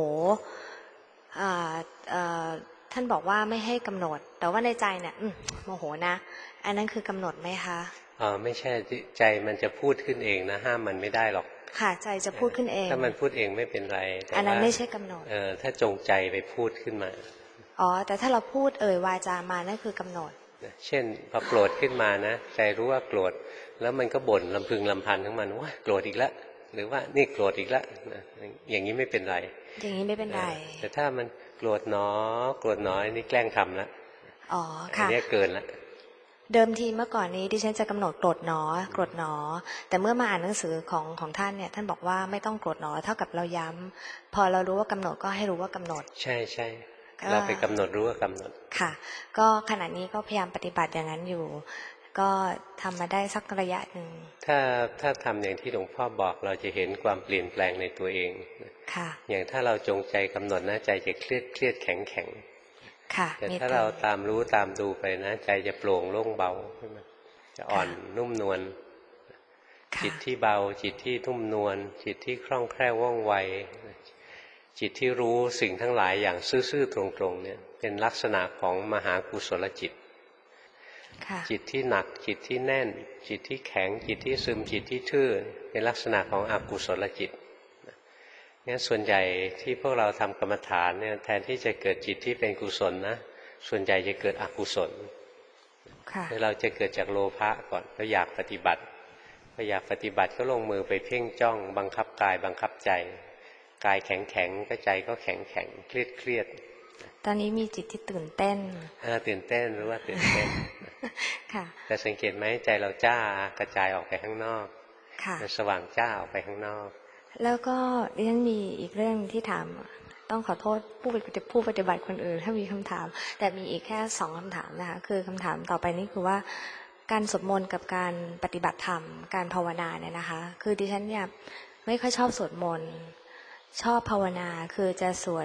ท่านบอกว่าไม่ให้กำหนดแต่ว่าในใจเนี่ยโมโหนะอันนั้นคือกำหนดไหมคะไม่ใช่ใจมันจะพูดขึ้นเองนะห้ามมันไม่ได้หรอกค่ะใจจะพูดขึ้นเองถ้ามันพูดเองไม่เป็นไรอันนั้นไม่ใช่กำหนดถ้าจงใจไปพูดขึ้นมาแต่ถ้าเราพูดวาจามานั่นคือกำหนดเช่นพอโกรธขึ้นมานะใจรู้ว่าโกรธแล้วมันก็บ่นลำพึงลำพันทั้งมันว่าโกรธอีกแล้วหรือว่านี่โกรธอีกแล้วอย่างนี้ไม่เป็นไรอย่างนี้ไม่เป็นไรแต่ถ้ามันโกรธหนอนี่แกล้งทำแล้วค่ะนี่เกินแล้วเดิมทีเมื่อก่อนนี้ดิฉันจะกำหนดโกรธหนอแต่เมื่อมาอ่านหนังสือของท่านเนี่ยท่านบอกว่าไม่ต้องโกรธหนอเท่ากับเราย้ำพอเรารู้ว่ากำหนดก็ให้รู้ว่ากำหนดใช่เราไปกำหนดรู้ว่ากำหนดค่ะก็ขณะนี้ก็พยายามปฏิบัติอย่างนั้นอยู่ก็ทำมาได้สักระยะหนึ่งถ้าทำอย่างที่หลวงพ่อบอกเราจะเห็นความเปลี่ยนแปลงในตัวเองค่ะอย่างถ้าเราจงใจกำหนดนะใจจะเครียดแข็งค่ะแต่ถ้าเราตามรู้ตามดูไปนะใจจะโปร่งโล่งเบาขึ้นมาจะอ่อนนุ่มนวลจิตที่เบาจิตที่นุ่มนวลจิตที่คล่องแคล่วว่องไวจิตที่รู้สิ่งทั้งหลายอย่างซื่อๆตรงๆเนี่ยเป็นลักษณะของมหากุศลจิตจิตที่หนักจิตที่แน่นจิตที่แข็งจิตที่ซึมจิตที่ทื่อเป็นลักษณะของอกุศลจิตงั้นส่วนใหญ่ที่พวกเราทำกรรมฐานเนี่ยแทนที่จะเกิดจิตที่เป็นกุศลนะส่วนใหญ่จะเกิดอกุศลเราจะเกิดจากโลภะก่อนเราอยากปฏิบัติพออยากปฏิบัติก็ลงมือไปเพ่งจ้องบังคับกายบังคับใจกายแข็งก็ใจก็แข็งเครียดตอนนี้มีจิตที่ตื่นเต้นตื่นเต้นหรือว่าตื่นเต้นค่ะแต่สังเกตไหมใจเราจ้ากระจายออกไปข้างนอกมันสว่างจ้าออกไปข้างนอกแล้วก็ดิฉันมีอีกเรื่องที่ถามต้องขอโทษผู้ปฏิบัติคนอื่นถ้ามีคำถามแต่มีอีกแค่2คำถามนะคะคือคำถามต่อไปนี่คือว่าการสวดมนต์กับการปฏิบัติธรรมการภาวนาเนี่ยนะคะคือดิฉันเนี่ยไม่ค่อยชอบสวดมนต์ชอบภาวนาคือจะสวด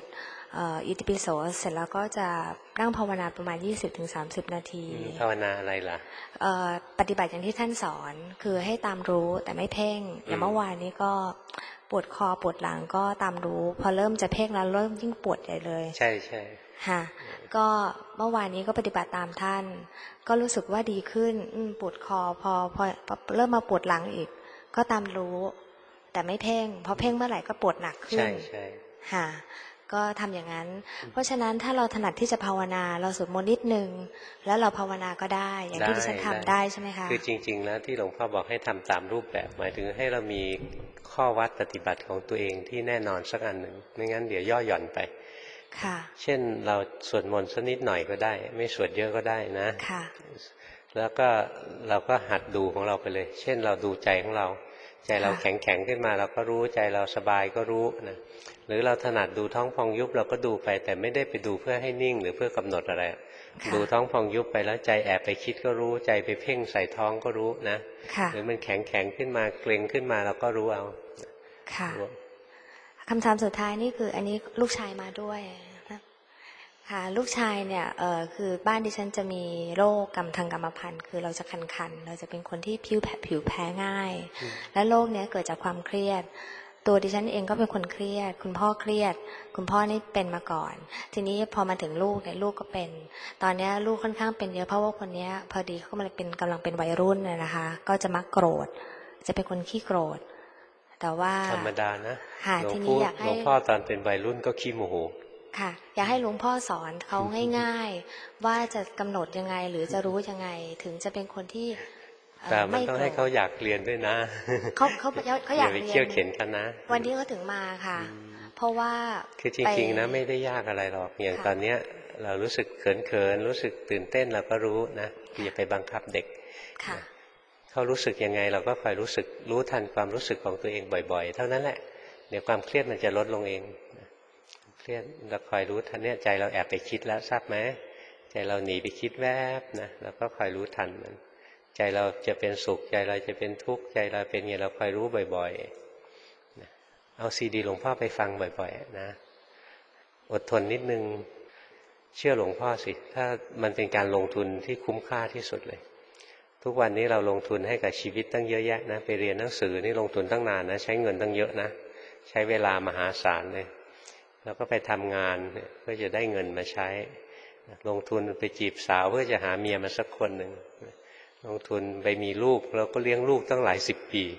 อิติปิโสเสร็จแล้วก็จะนั่งภาวนาประมาณ 20-30 นาทีภาวนาอะไรล่ะปฏิบัติอย่างที่ท่านสอนคือให้ตามรู้แต่ไม่เพ่งอย่างเมื่อวานนี้ก็ปวดคอปวดหลังก็ตามรู้พอเริ่มจะเพ่งแล้วเริ่มยิ่งปวดใหญ่เลยใช่ใช่ค่ะก็เมื่อวานนี้ก็ปฏิบัติตามท่านก็รู้สึกว่าดีขึ้นปวดคอพอเริ่มมาปวดหลังอีกก็ตามรู้แต่ไม่เพ่งพอเพ่งเมื่อไหร่ก็ปวดหนักขึ้นใช่ค่ะก็ทำอย่างนั้นเพราะฉะนั้นถ้าเราถนัดที่จะภาวนาเราสวดมนต์นิดนึงแล้วเราภาวนาก็ได้อย่างที่ดิฉันทำได้ใช่ไหมคะคือจริงๆแล้วที่หลวงพ่อบอกให้ทำตามรูปแบบหมายถึงให้เรามีข้อวัดปฏิบัติของตัวเองที่แน่นอนสักอันหนึ่งไม่งั้นเดี๋ยวย่อหย่อนไปค่ะเช่นเราสวดมนต์สักนิดหน่อยก็ได้ไม่สวดเยอะก็ได้นะค่ะแล้วก็เราก็หัดดูของเราไปเลยเช่นเราดูใจของเราใจเราแข็งขึ้นมาเราก็รู้ใจเราสบายก็รู้นะหรือเราถนัดดูท้องพองยุบเราก็ดูไปแต่ไม่ได้ไปดูเพื่อให้นิ่งหรือเพื่อกำหนดอะไรดูท้องพองยุบไปแล้วใจแอบไปคิดก็รู้ใจไปเพ่งใส่ท้องก็รู้นะหรือมันแข็งขึ้นมาเกร็งขึ้นมาเราก็รู้เอาค่ะคำถามสุดท้ายนี่คืออันนี้ลูกชายมาด้วยค่ะลูกชายเนี่ยคือบ้านดิฉันจะมีโรคทางกรรมพันธุ์คือเราจะคันๆเราจะเป็นคนที่ผิวแพ้ง่ายและโรคเนี้ยเกิดจากความเครียดตัวดิฉันเองก็เป็นคนเครียดคุณพ่อเครียดคุณพ่อนี่เป็นมาก่อนทีนี้พอมาถึงลูกเนี่ยลูกก็เป็นตอนนี้ลูกค่อนข้างเป็นเยอะเพราะว่าคนนี้พอดีเขากำลังเป็นวัยรุ่นนะคะก็จะมักโกรธจะเป็นคนขี้โกรธแต่ว่าธรรมดานะหลวงพ่อตอนเป็นวัยรุ่นก็ขี้โมโหค่ะอยากให้หลวงพ่อสอนเขาง่ายๆว่าจะกำหนดยังไงหรือจะรู้ยังไงถึงจะเป็นคนที่แต่มันต้องให้เขาอยากเรียนด้วยนะเขาอยากเรียนเขี่ยวเข็นกันนะวันนี้เขาถึงมาค่ะเพราะว่าคือจริงๆนะไม่ได้ยากอะไรหรอกอย่างตอนเนี้ยเรารู้สึกเขินรู้สึกตื่นเต้นเราก็รู้นะอย่าไปบังคับเด็กเขารู้สึกยังไงเราก็คอยรู้ทันความรู้สึกของตัวเองบ่อยๆเท่านั้นแหละเดี๋ยวความเครียดมันจะลดลงเองเครียดเราคอยรู้ทันเนี่ยใจเราแอบไปคิดแล้วทราบไหมใจเราหนีไปคิดแวบนะเราก็คอยรู้ทันมันใจเราจะเป็นสุขใจเราจะเป็นทุกข์ใจเราเป็นไงเราคอยรู้บ่อยๆเอาซีดีหลวงพ่อไปฟังบ่อยๆนะอดทนนิดนึงเชื่อหลวงพ่อสิถ้ามันเป็นการลงทุนที่คุ้มค่าที่สุดเลยทุกวันนี้เราลงทุนให้กับชีวิตตั้งเยอะแยะนะไปเรียนหนังสือนี่ลงทุนตั้งนานนะใช้เงินตั้งเยอะนะใช้เวลามหาศาลเลยแล้วก็ไปทำงานเพื่อจะได้เงินมาใช้ลงทุนไปจีบสาวเพื่อจะหาเมียมาสักคนหนึ่งลงทุนไปมีลูกแล้วก็เลี้ยงลูกตั้งหลาย10 ปี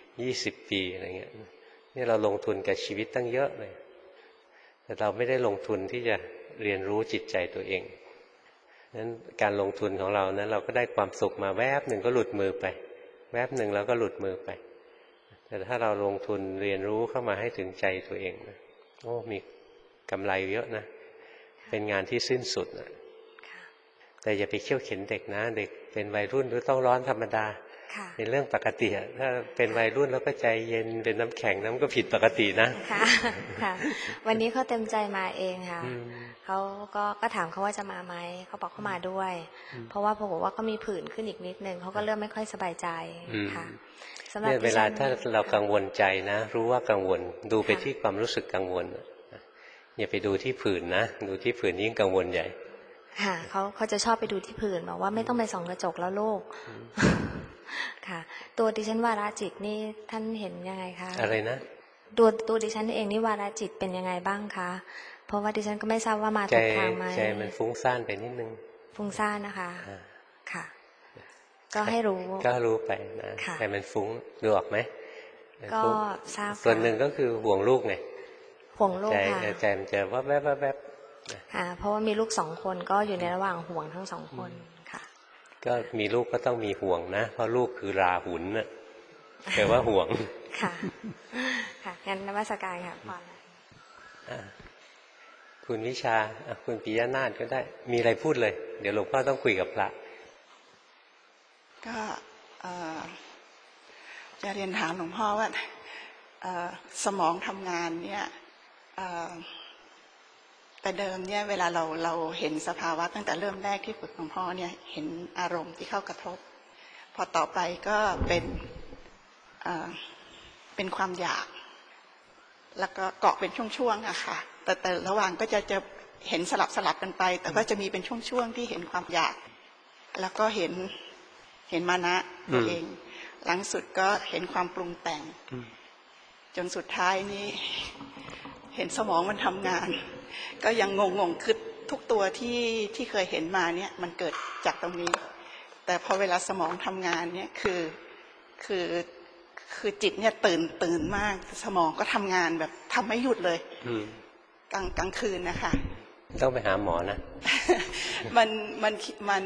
20 ปีอะไรเงี้ยนี่เราลงทุนกับชีวิตตั้งเยอะเลยแต่เราไม่ได้ลงทุนที่จะเรียนรู้จิตใจตัวเองนั้นการลงทุนของเรานั้นเราก็ได้ความสุขมาแวบหนึ่งก็หลุดมือไปแวบหนึ่งแล้วก็หลุดมือไปแต่ถ้าเราลงทุนเรียนรู้เข้ามาให้ถึงใจตัวเองนะโอ้มีกำไรเยอะนะเป็นงานที่สิ้นสุดนะแต่อย่าไปเขี่ยวเข็นเด็กนะเด็กเป็นวัยรุ่นก็ต้องร้อนธรรมดาเป็นเรื่องปกติถ้าเป็นวัยรุ่นแล้วก็ใจเย็นเป็นน้ำแข็งน้ำก็ผิดปกตินะค่ะวันนี้เขาเต็มใจมาเองค่ะเขาก็ถามเขาว่าจะมาไหมเขาบอกเขามาด้วยเพราะว่าผมบอกว่าก็มีผื่นขึ้นอีกนิดนึงเขาก็เริ่มไม่ค่อยสบายใจค่ะสำหรับเวลาถ้าเรากังวลใจนะรู้ว่ากังวลดูไปที่ความรู้สึกกังวลอย่าไปดูที่ผื่นนะดูที่ผื่นยิ่งกังวลใหญ่ค่ะเขาจะชอบไปดูที่ผื่นบอกว่าไม่ต้องไปส่องกระจกแล้วโลกค่ะตัวดิฉันวาระจิตนี่ท่านเห็นยังไงคะอะไรนะตัวดิฉันเองนี่วาระจิตเป็นยังไงบ้างคะเพราะว่าดิฉันก็ไม่ทราบว่ามาถูกทางไหมใจมันฟุ้งซ่านไปนิดนึงฟุ้งซ่านนะคะค่ะก็ให้รู้ไปนะแต่มันฟุ้งดูออกไหมก็ทราบส่วนหนึ่งก็คือห่วงลูกไงห่วงลูกค่ะใจมันจะว่าแวบเพราะว่ามีลูก2 คนก็อยู่ในระหว่างห่วงทั้ง2 คนค่ะก็มีลูกก็ต้องมีห่วงนะเพราะลูกคือราหุลน่ะแปลว่าห่วงค่ะค่ะงั้นนมัสการค่ะพรคุณวิชาคุณปิยนาถก็ได้มีอะไรพูดเลยเดี๋ยวหลวงพ่อต้องคุยกับพระก็จะเรียนถามหลวงพ่อว่าสมองทำงานเนี่ยแต่เดิมเนี่ยเวลาเราเห็นสภาวะตั้งแต่เริ่มแรกที่ฝึกหลวงพ่อเนี่ยเห็นอารมณ์ที่เข้ากระทบพอต่อไปก็เป็นความอยากแล้วก็เกาะเป็นช่วงๆอะค่ะแต่ระหว่างก็จะเห็นสลับกันไป แต่ว่าจะมีเป็นช่วงๆที่เห็นความอยาก แล้วก็เห็นมานะตัวเอง หลังสุดก็เห็นความปรุงแต่งจนสุดท้ายนี้เห็นสมองมันทำงาน ก็ยังงงคือทุกตัวที่เคยเห็นมาเนี่ยมันเกิดจากตรงนี้ แต่พอเวลาสมองทำงานเนี่ยคือจิตเนี่ยตื่นมากสมองก็ทำงานแบบทำไม่หยุดเลยกลางคืนนะคะต้องไปหาหมอนะมัน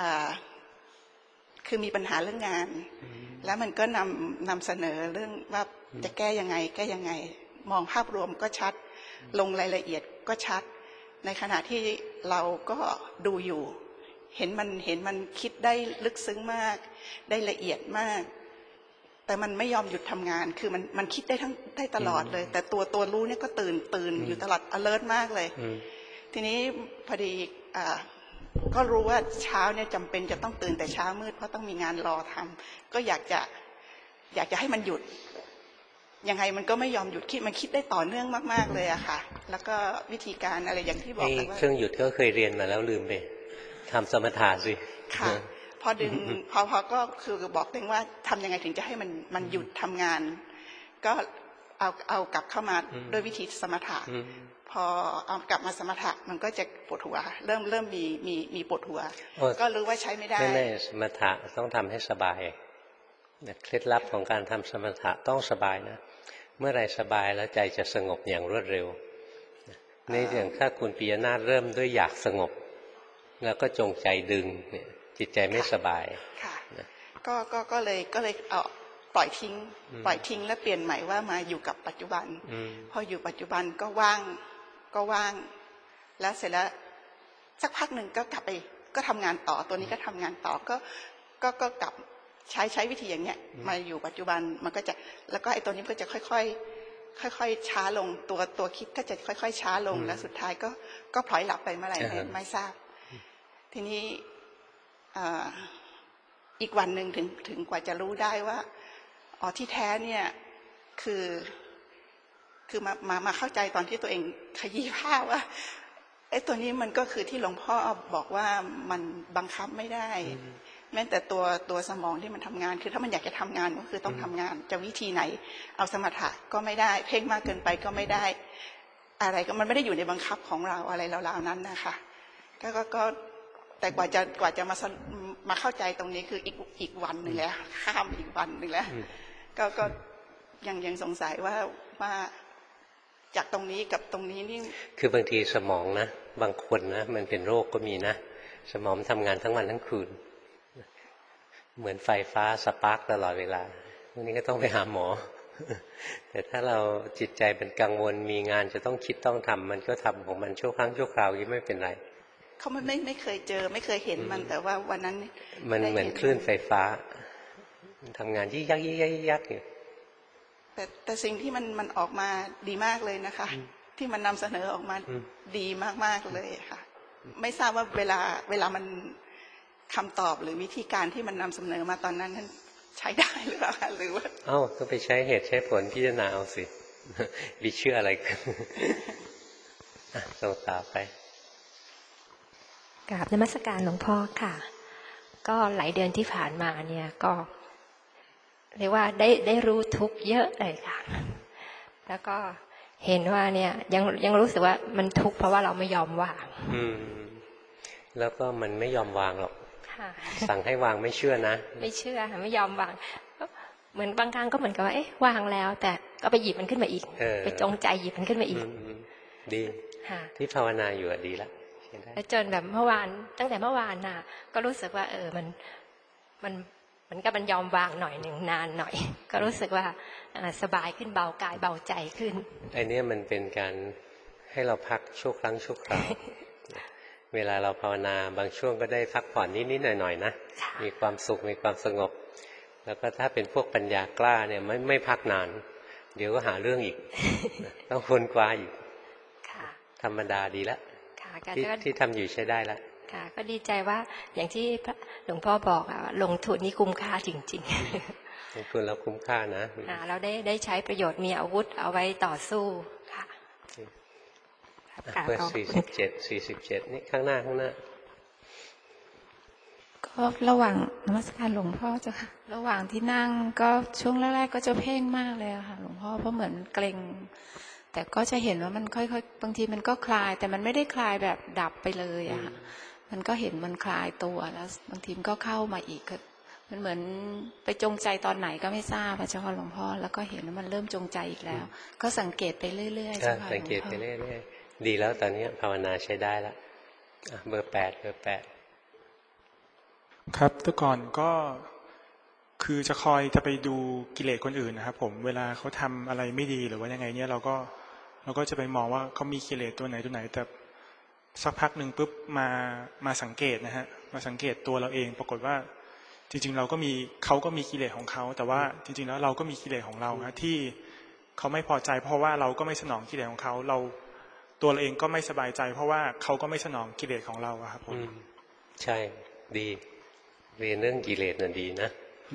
คือมีปัญหาเรื่องงาน แล้วมันก็นำเสนอเรื่องว่าจะแก้ยังไงมองภาพรวมก็ชัดลงรายละเอียดก็ชัดในขณะที่เราก็ดูอยู่เห็นมันคิดได้ลึกซึ้งมากได้ละเอียดมากแต่มันไม่ยอมหยุดทำงานคือมันคิดได้ตลอดเลยแต่ตัวรู้เนี่ยก็ตื่นอยู่ตลอด alert มากเลยทีนี้พอดีก็รู้ว่าเช้าเนี่ยจำเป็นจะต้องตื่นแต่เช้ามืดเพราะต้องมีงานรอทำก็อยากจะให้มันหยุดยังไงมันก็ไม่ยอมหยุดมันคิดได้ต่อเนื่องมากๆเลยอะค่ะแล้วก็วิธีการอะไรอย่างที่บอกกันว่าเครื่องหยุดก็เคยเรียนมาแล้วลืมไปทำสมถะสิค่ะพอก็คือบอกเองว่าทำยังไงถึงจะให้มันหยุดทำงานก็เอากลับเข้ามาด้วยวิธีสมถะพอเอากลับมาสมถะมันก็จะปวดหัวเริ่มมีปวดหัวก็รู้ว่าใช้ไม่ได้ไม่สมถะต้องทำให้สบายเคล็ดลับของการทำสมถะต้องสบายนะเมื่อไรสบายแล้วใจจะสงบอย่างรวดเร็วนี่อย่างถ้าคุณปิยนาถเริ่มด้วยอยากสงบแล้วก็จงใจดึงเนี่ยจิตใจไม่สบายค่ะก็เลยเอาปล่อยทิ้งแล้วเปลี่ยนใหม่ว่ามาอยู่กับปัจจุบันพออยู่ปัจจุบันก็ว่างแล้วเสร็จแล้วสักพักหนึ่งก็กลับไปก็ทำงานต่อตัวนี้ก็ทำงานต่อก็กลับใช้วิธีอย่างเนี้ยมาอยู่ปัจจุบันมันก็จะแล้วก็ไอ้ตัวนี้ก็จะค่อยช้าลงตัวคิดก็จะค่อยช้าลงแล้วสุดท้ายก็พลอยหลับไปเมื่อไหร่ไม่ทราบทีนี้อีกวันหนึ่งถึงกว่าจะรู้ได้ว่าอ๋อที่แท้เนี่ยคือมาเข้าใจตอนที่ตัวเองขยี้ผ้าว่าไอ้ตัวนี้มันก็คือที่หลวงพ่อบอกว่ามันบังคับไม่ได้แม้แต่ตัวสมองที่มันทำงานคือถ้ามันอยากจะทำงานก็คือต้องทำงานจะวิธีไหนเอาสมถะก็ไม่ได้เพ่งมากเกินไปก็ไม่ได้อะไรก็มันไม่ได้อยู่ในบังคับของเราอะไรราวๆนั้นนะคะก็แต่กว่าจะมาเข้าใจตรงนี้คืออีกวันหนึ่งแล้วข้ามอีกวันหนึ่งแล้วก็ยังสงสัยว่าจากตรงนี้กับตรงนี้นี่คือบางทีสมองนะบางคนนะมันเป็นโรคก็มีนะสมองทำงานทั้งวันทั้งคืนเหมือนไฟฟ้าสปาร์กตลอดเวลาพวกนี้ก็ต้องไปหาหมอแต่ถ้าเราจิตใจเป็นกังวลมีงานจะต้องคิดต้องทำมันก็ทำของมันชั่วครั้งชั่วคราวยังไม่เป็นไรเขาไม่เคยเจอไม่เคยเห็นมันแต่ว่าวันนั้นมันเหมือนคลื่นไฟฟ้าทำงานยิ่งยักอยู่แต่สิ่งที่มันออกมาดีมากเลยนะคะที่มันนำเสนอออกมาดีมากๆเลยค่ะไม่ทราบว่าเวลามันคำตอบหรือวิธีการที่มันนำเสนอมาตอนนั้นใช้ได้หรือเปล่าหรือว่าก็ไปใช้เหตุใช้ผลพิจารณาเอาสิมีเชื่ออะไรกันส่งต่อไปกราบนมัสการหลวงพ่อค่ะก็หลายเดือนที่ผ่านมาเนี่ยก็เรียกว่าได้รู้ทุกข์เยอะเลยค่ะแล้วก็เห็นว่าเนี่ยยังรู้สึกว่ามันทุกข์เพราะว่าเราไม่ยอมวางแล้วก็มันไม่ยอมวางหรอกสั่งให้วางไม่เชื่อนะไม่เชื่อค่ะไม่ยอมวางเหมือนบางครั้งก็เหมือนกับว่าวางแล้วแต่ก็ไปหยิบมันขึ้นมาอีกไปจงใจหยิบมันขึ้นมาอีกดีที่ภาวนาอยู่ดีแล้วจนแบบเมื่อวานตั้งแต่เมื่อวานน่ะก็รู้สึกว่ามันก็มันยอมวางหน่อยหนึ่งนานหน่อยก็รู้สึกว่าสบายขึ้นเบากายเบาใจขึ้นไอ้นี่มันเป็นการให้เราพักชั่วครั้งชั่วคราวเวลาเราภาวนาบางช่วงก็ได้พักผ่อนนิดๆหน่อยๆนะมีความสุขมีความสงบแล้วก็ถ้าเป็นพวกปัญญากล้าเนี่ยไม่พักนานเดี๋ยวก็หาเรื่องอีกต้องค้นคว้าอีกธรรมดาดีแล้วที่ทำอยู่ใช้ได้แล้วค่ะก็ดีใจว่าอย่างที่หลวงพ่อบอกลงทุนนี่คุ้มค่าจริงๆลงทุนแล้วคุ้มค่านะเราได้ใช้ประโยชน์มีอาวุธเอาไว้ต่อสู้ค่ะเบอร์47นี่ข้างหน้าก็ระหว่างนมัสการหลวงพ่อเจ้าค่ะระหว่างที่นั่งก็ช่วงแรกๆก็จะเพ่งมากเลยค่ะหลวงพ่อเพราะเหมือนเกร็งแต่ก็จะเห็นว่ามันค่อยๆบางทีมันก็คลายแต่มันไม่ได้คลายแบบดับไปเลยอะค่ะมันก็เห็นมันคลายตัวแล้วบางทีมันก็เข้ามาอีกมันเหมือนไปจงใจตอนไหนก็ไม่ทราบเจ้าค่ะหลวงพ่อแล้วก็เห็นว่ามันเริ่มจงใจอีกแล้วก็สังเกตไปเรื่อยๆเจ้าค่ะสังเกตไปเรื่อยๆดีแล้วตอนนี้ภาวนาใช้ได้แล้วเบอร์8 ครับแต่ก่อนก็คือจะคอยจะไปดูกิเลสคนอื่นนะครับผมเวลาเขาทำอะไรไม่ดีหรือว่ายังไงเนี่ยเราก็จะไปมองว่าเขามีกิเลสตัวไหนแต่สักพักหนึ่งปุ๊บมาสังเกตนะฮะมาสังเกตตัวเราเองปรากฏว่าจริงๆเขาก็มีกิเลสของเขาแต่ว่าจริงๆแล้วเราก็มีกิเลสของเรานะที่เขาไม่พอใจเพราะว่าเราก็ไม่สนองกิเลสของเขาตัวเราเองก็ไม่สบายใจเพราะว่าเขาก็ไม่สนองกิเลสของเราครับผมใช่ดีเรียนเรื่องกิเลสน่ะดีนะ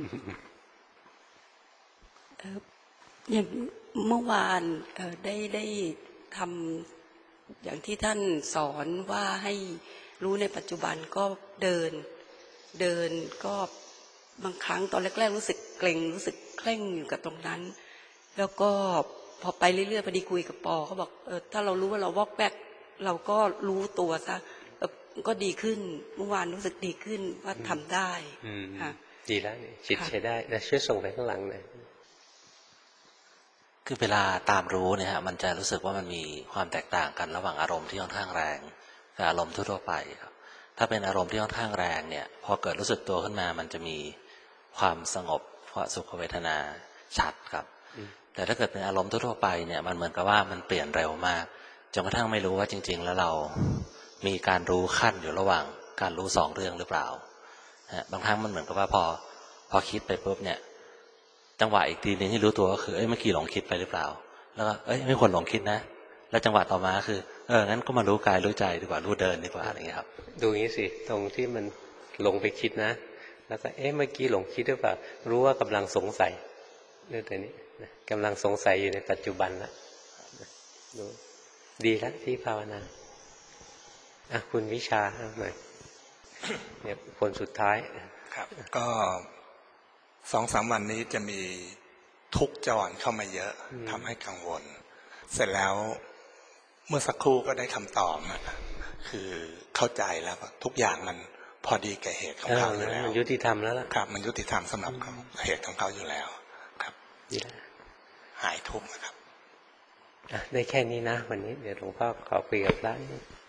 อย่างเมื่อวานได้ทำอย่างที่ท่านสอนว่าให้รู้ในปัจจุบันก็เดินก็บางครั้งตอนแรกๆรู้สึกเกร็งรู้สึกเคร่งอยู่กับตรงนั้นแล้วก็พอไปเรื่อยๆพอดีคุยกับปอเขาบอกถ้าเรารู้ว่าเราวอกแวกเราก็รู้ตัวซะก็ดีขึ้นเมื่อวานรู้สึกดีขึ้นว่าทำได้ค่ะดีแล้วจิตใช้ได้แล้วช่วยส่งไปข้างหลังหน่อยคือเวลาตามรู้เนี่ยฮะมันจะรู้สึกว่ามันมีความแตกต่างกันระหว่างอารมณ์ที่ค่อนข้างแรงกับอารมณ์ทั่วไปครับถ้าเป็นอารมณ์ที่ค่อนข้างแรงเนี่ยพอเกิดรู้สึกตัวขึ้นมามันจะมีความสงบสุขเวทนาชัดครับแต่ถ้าเกิดเป็นอารมณ์ทั่วไปเนี่ยมันเหมือนกับว่ามันเปลี่ยนเร็วมากจนกระทั่งไม่รู้ว่าจริงๆแล้วเรามีการรู้ขั้นอยู่ระหว่างการรู้2เรื่องหรือเปล่าบางครั้งมันเหมือนกับว่าพอคิดไปปุ๊บเนี่ยจังหวะอีกทีนึงที่รู้ตัวก็คือเมื่อกี้หลงคิดไปหรือเปล่าแล้วก็ไม่ควรหลงคิดนะแล้วจังหวะต่อมาคืองั้นก็มารู้กายรู้ใจดีกว่ารู้เดินดีกว่าอะไรอย่างเงี้ยครับดูงี้สิตรงที่มันหลงไปคิดนะแล้วก็เมื่อกี้หลงคิดหรือเปล่ารู้ว่ากำลังสงสัยเรื่องตัวนี้กำลังสงสัยอยู่ในปัจจุบันแล้วดูดีแล้วที่ภาวนาคุณวิชาหน่อยเนี่ยคนสุดท้ายครับก็ 2-3 วันนี้จะมีทุกข์จรเข้ามาเยอะทำให้กังวลเสร็จแล้วเมื่อสักครู่ก็ได้คำตอบคือเข้าใจแล้วว่าทุกอย่างมันพอดีกับเหตุของเขาอยู่แล้วมันยุติธรรมแล้วล่ะครับมันยุติธรรมสำหรับเหตุของเขาอยู่แล้วครับดีแล้วหายทุกข์นะครับได้แค่นี้นะวันนี้เดี๋ยวหลวงพ่อขอคุยกับพระ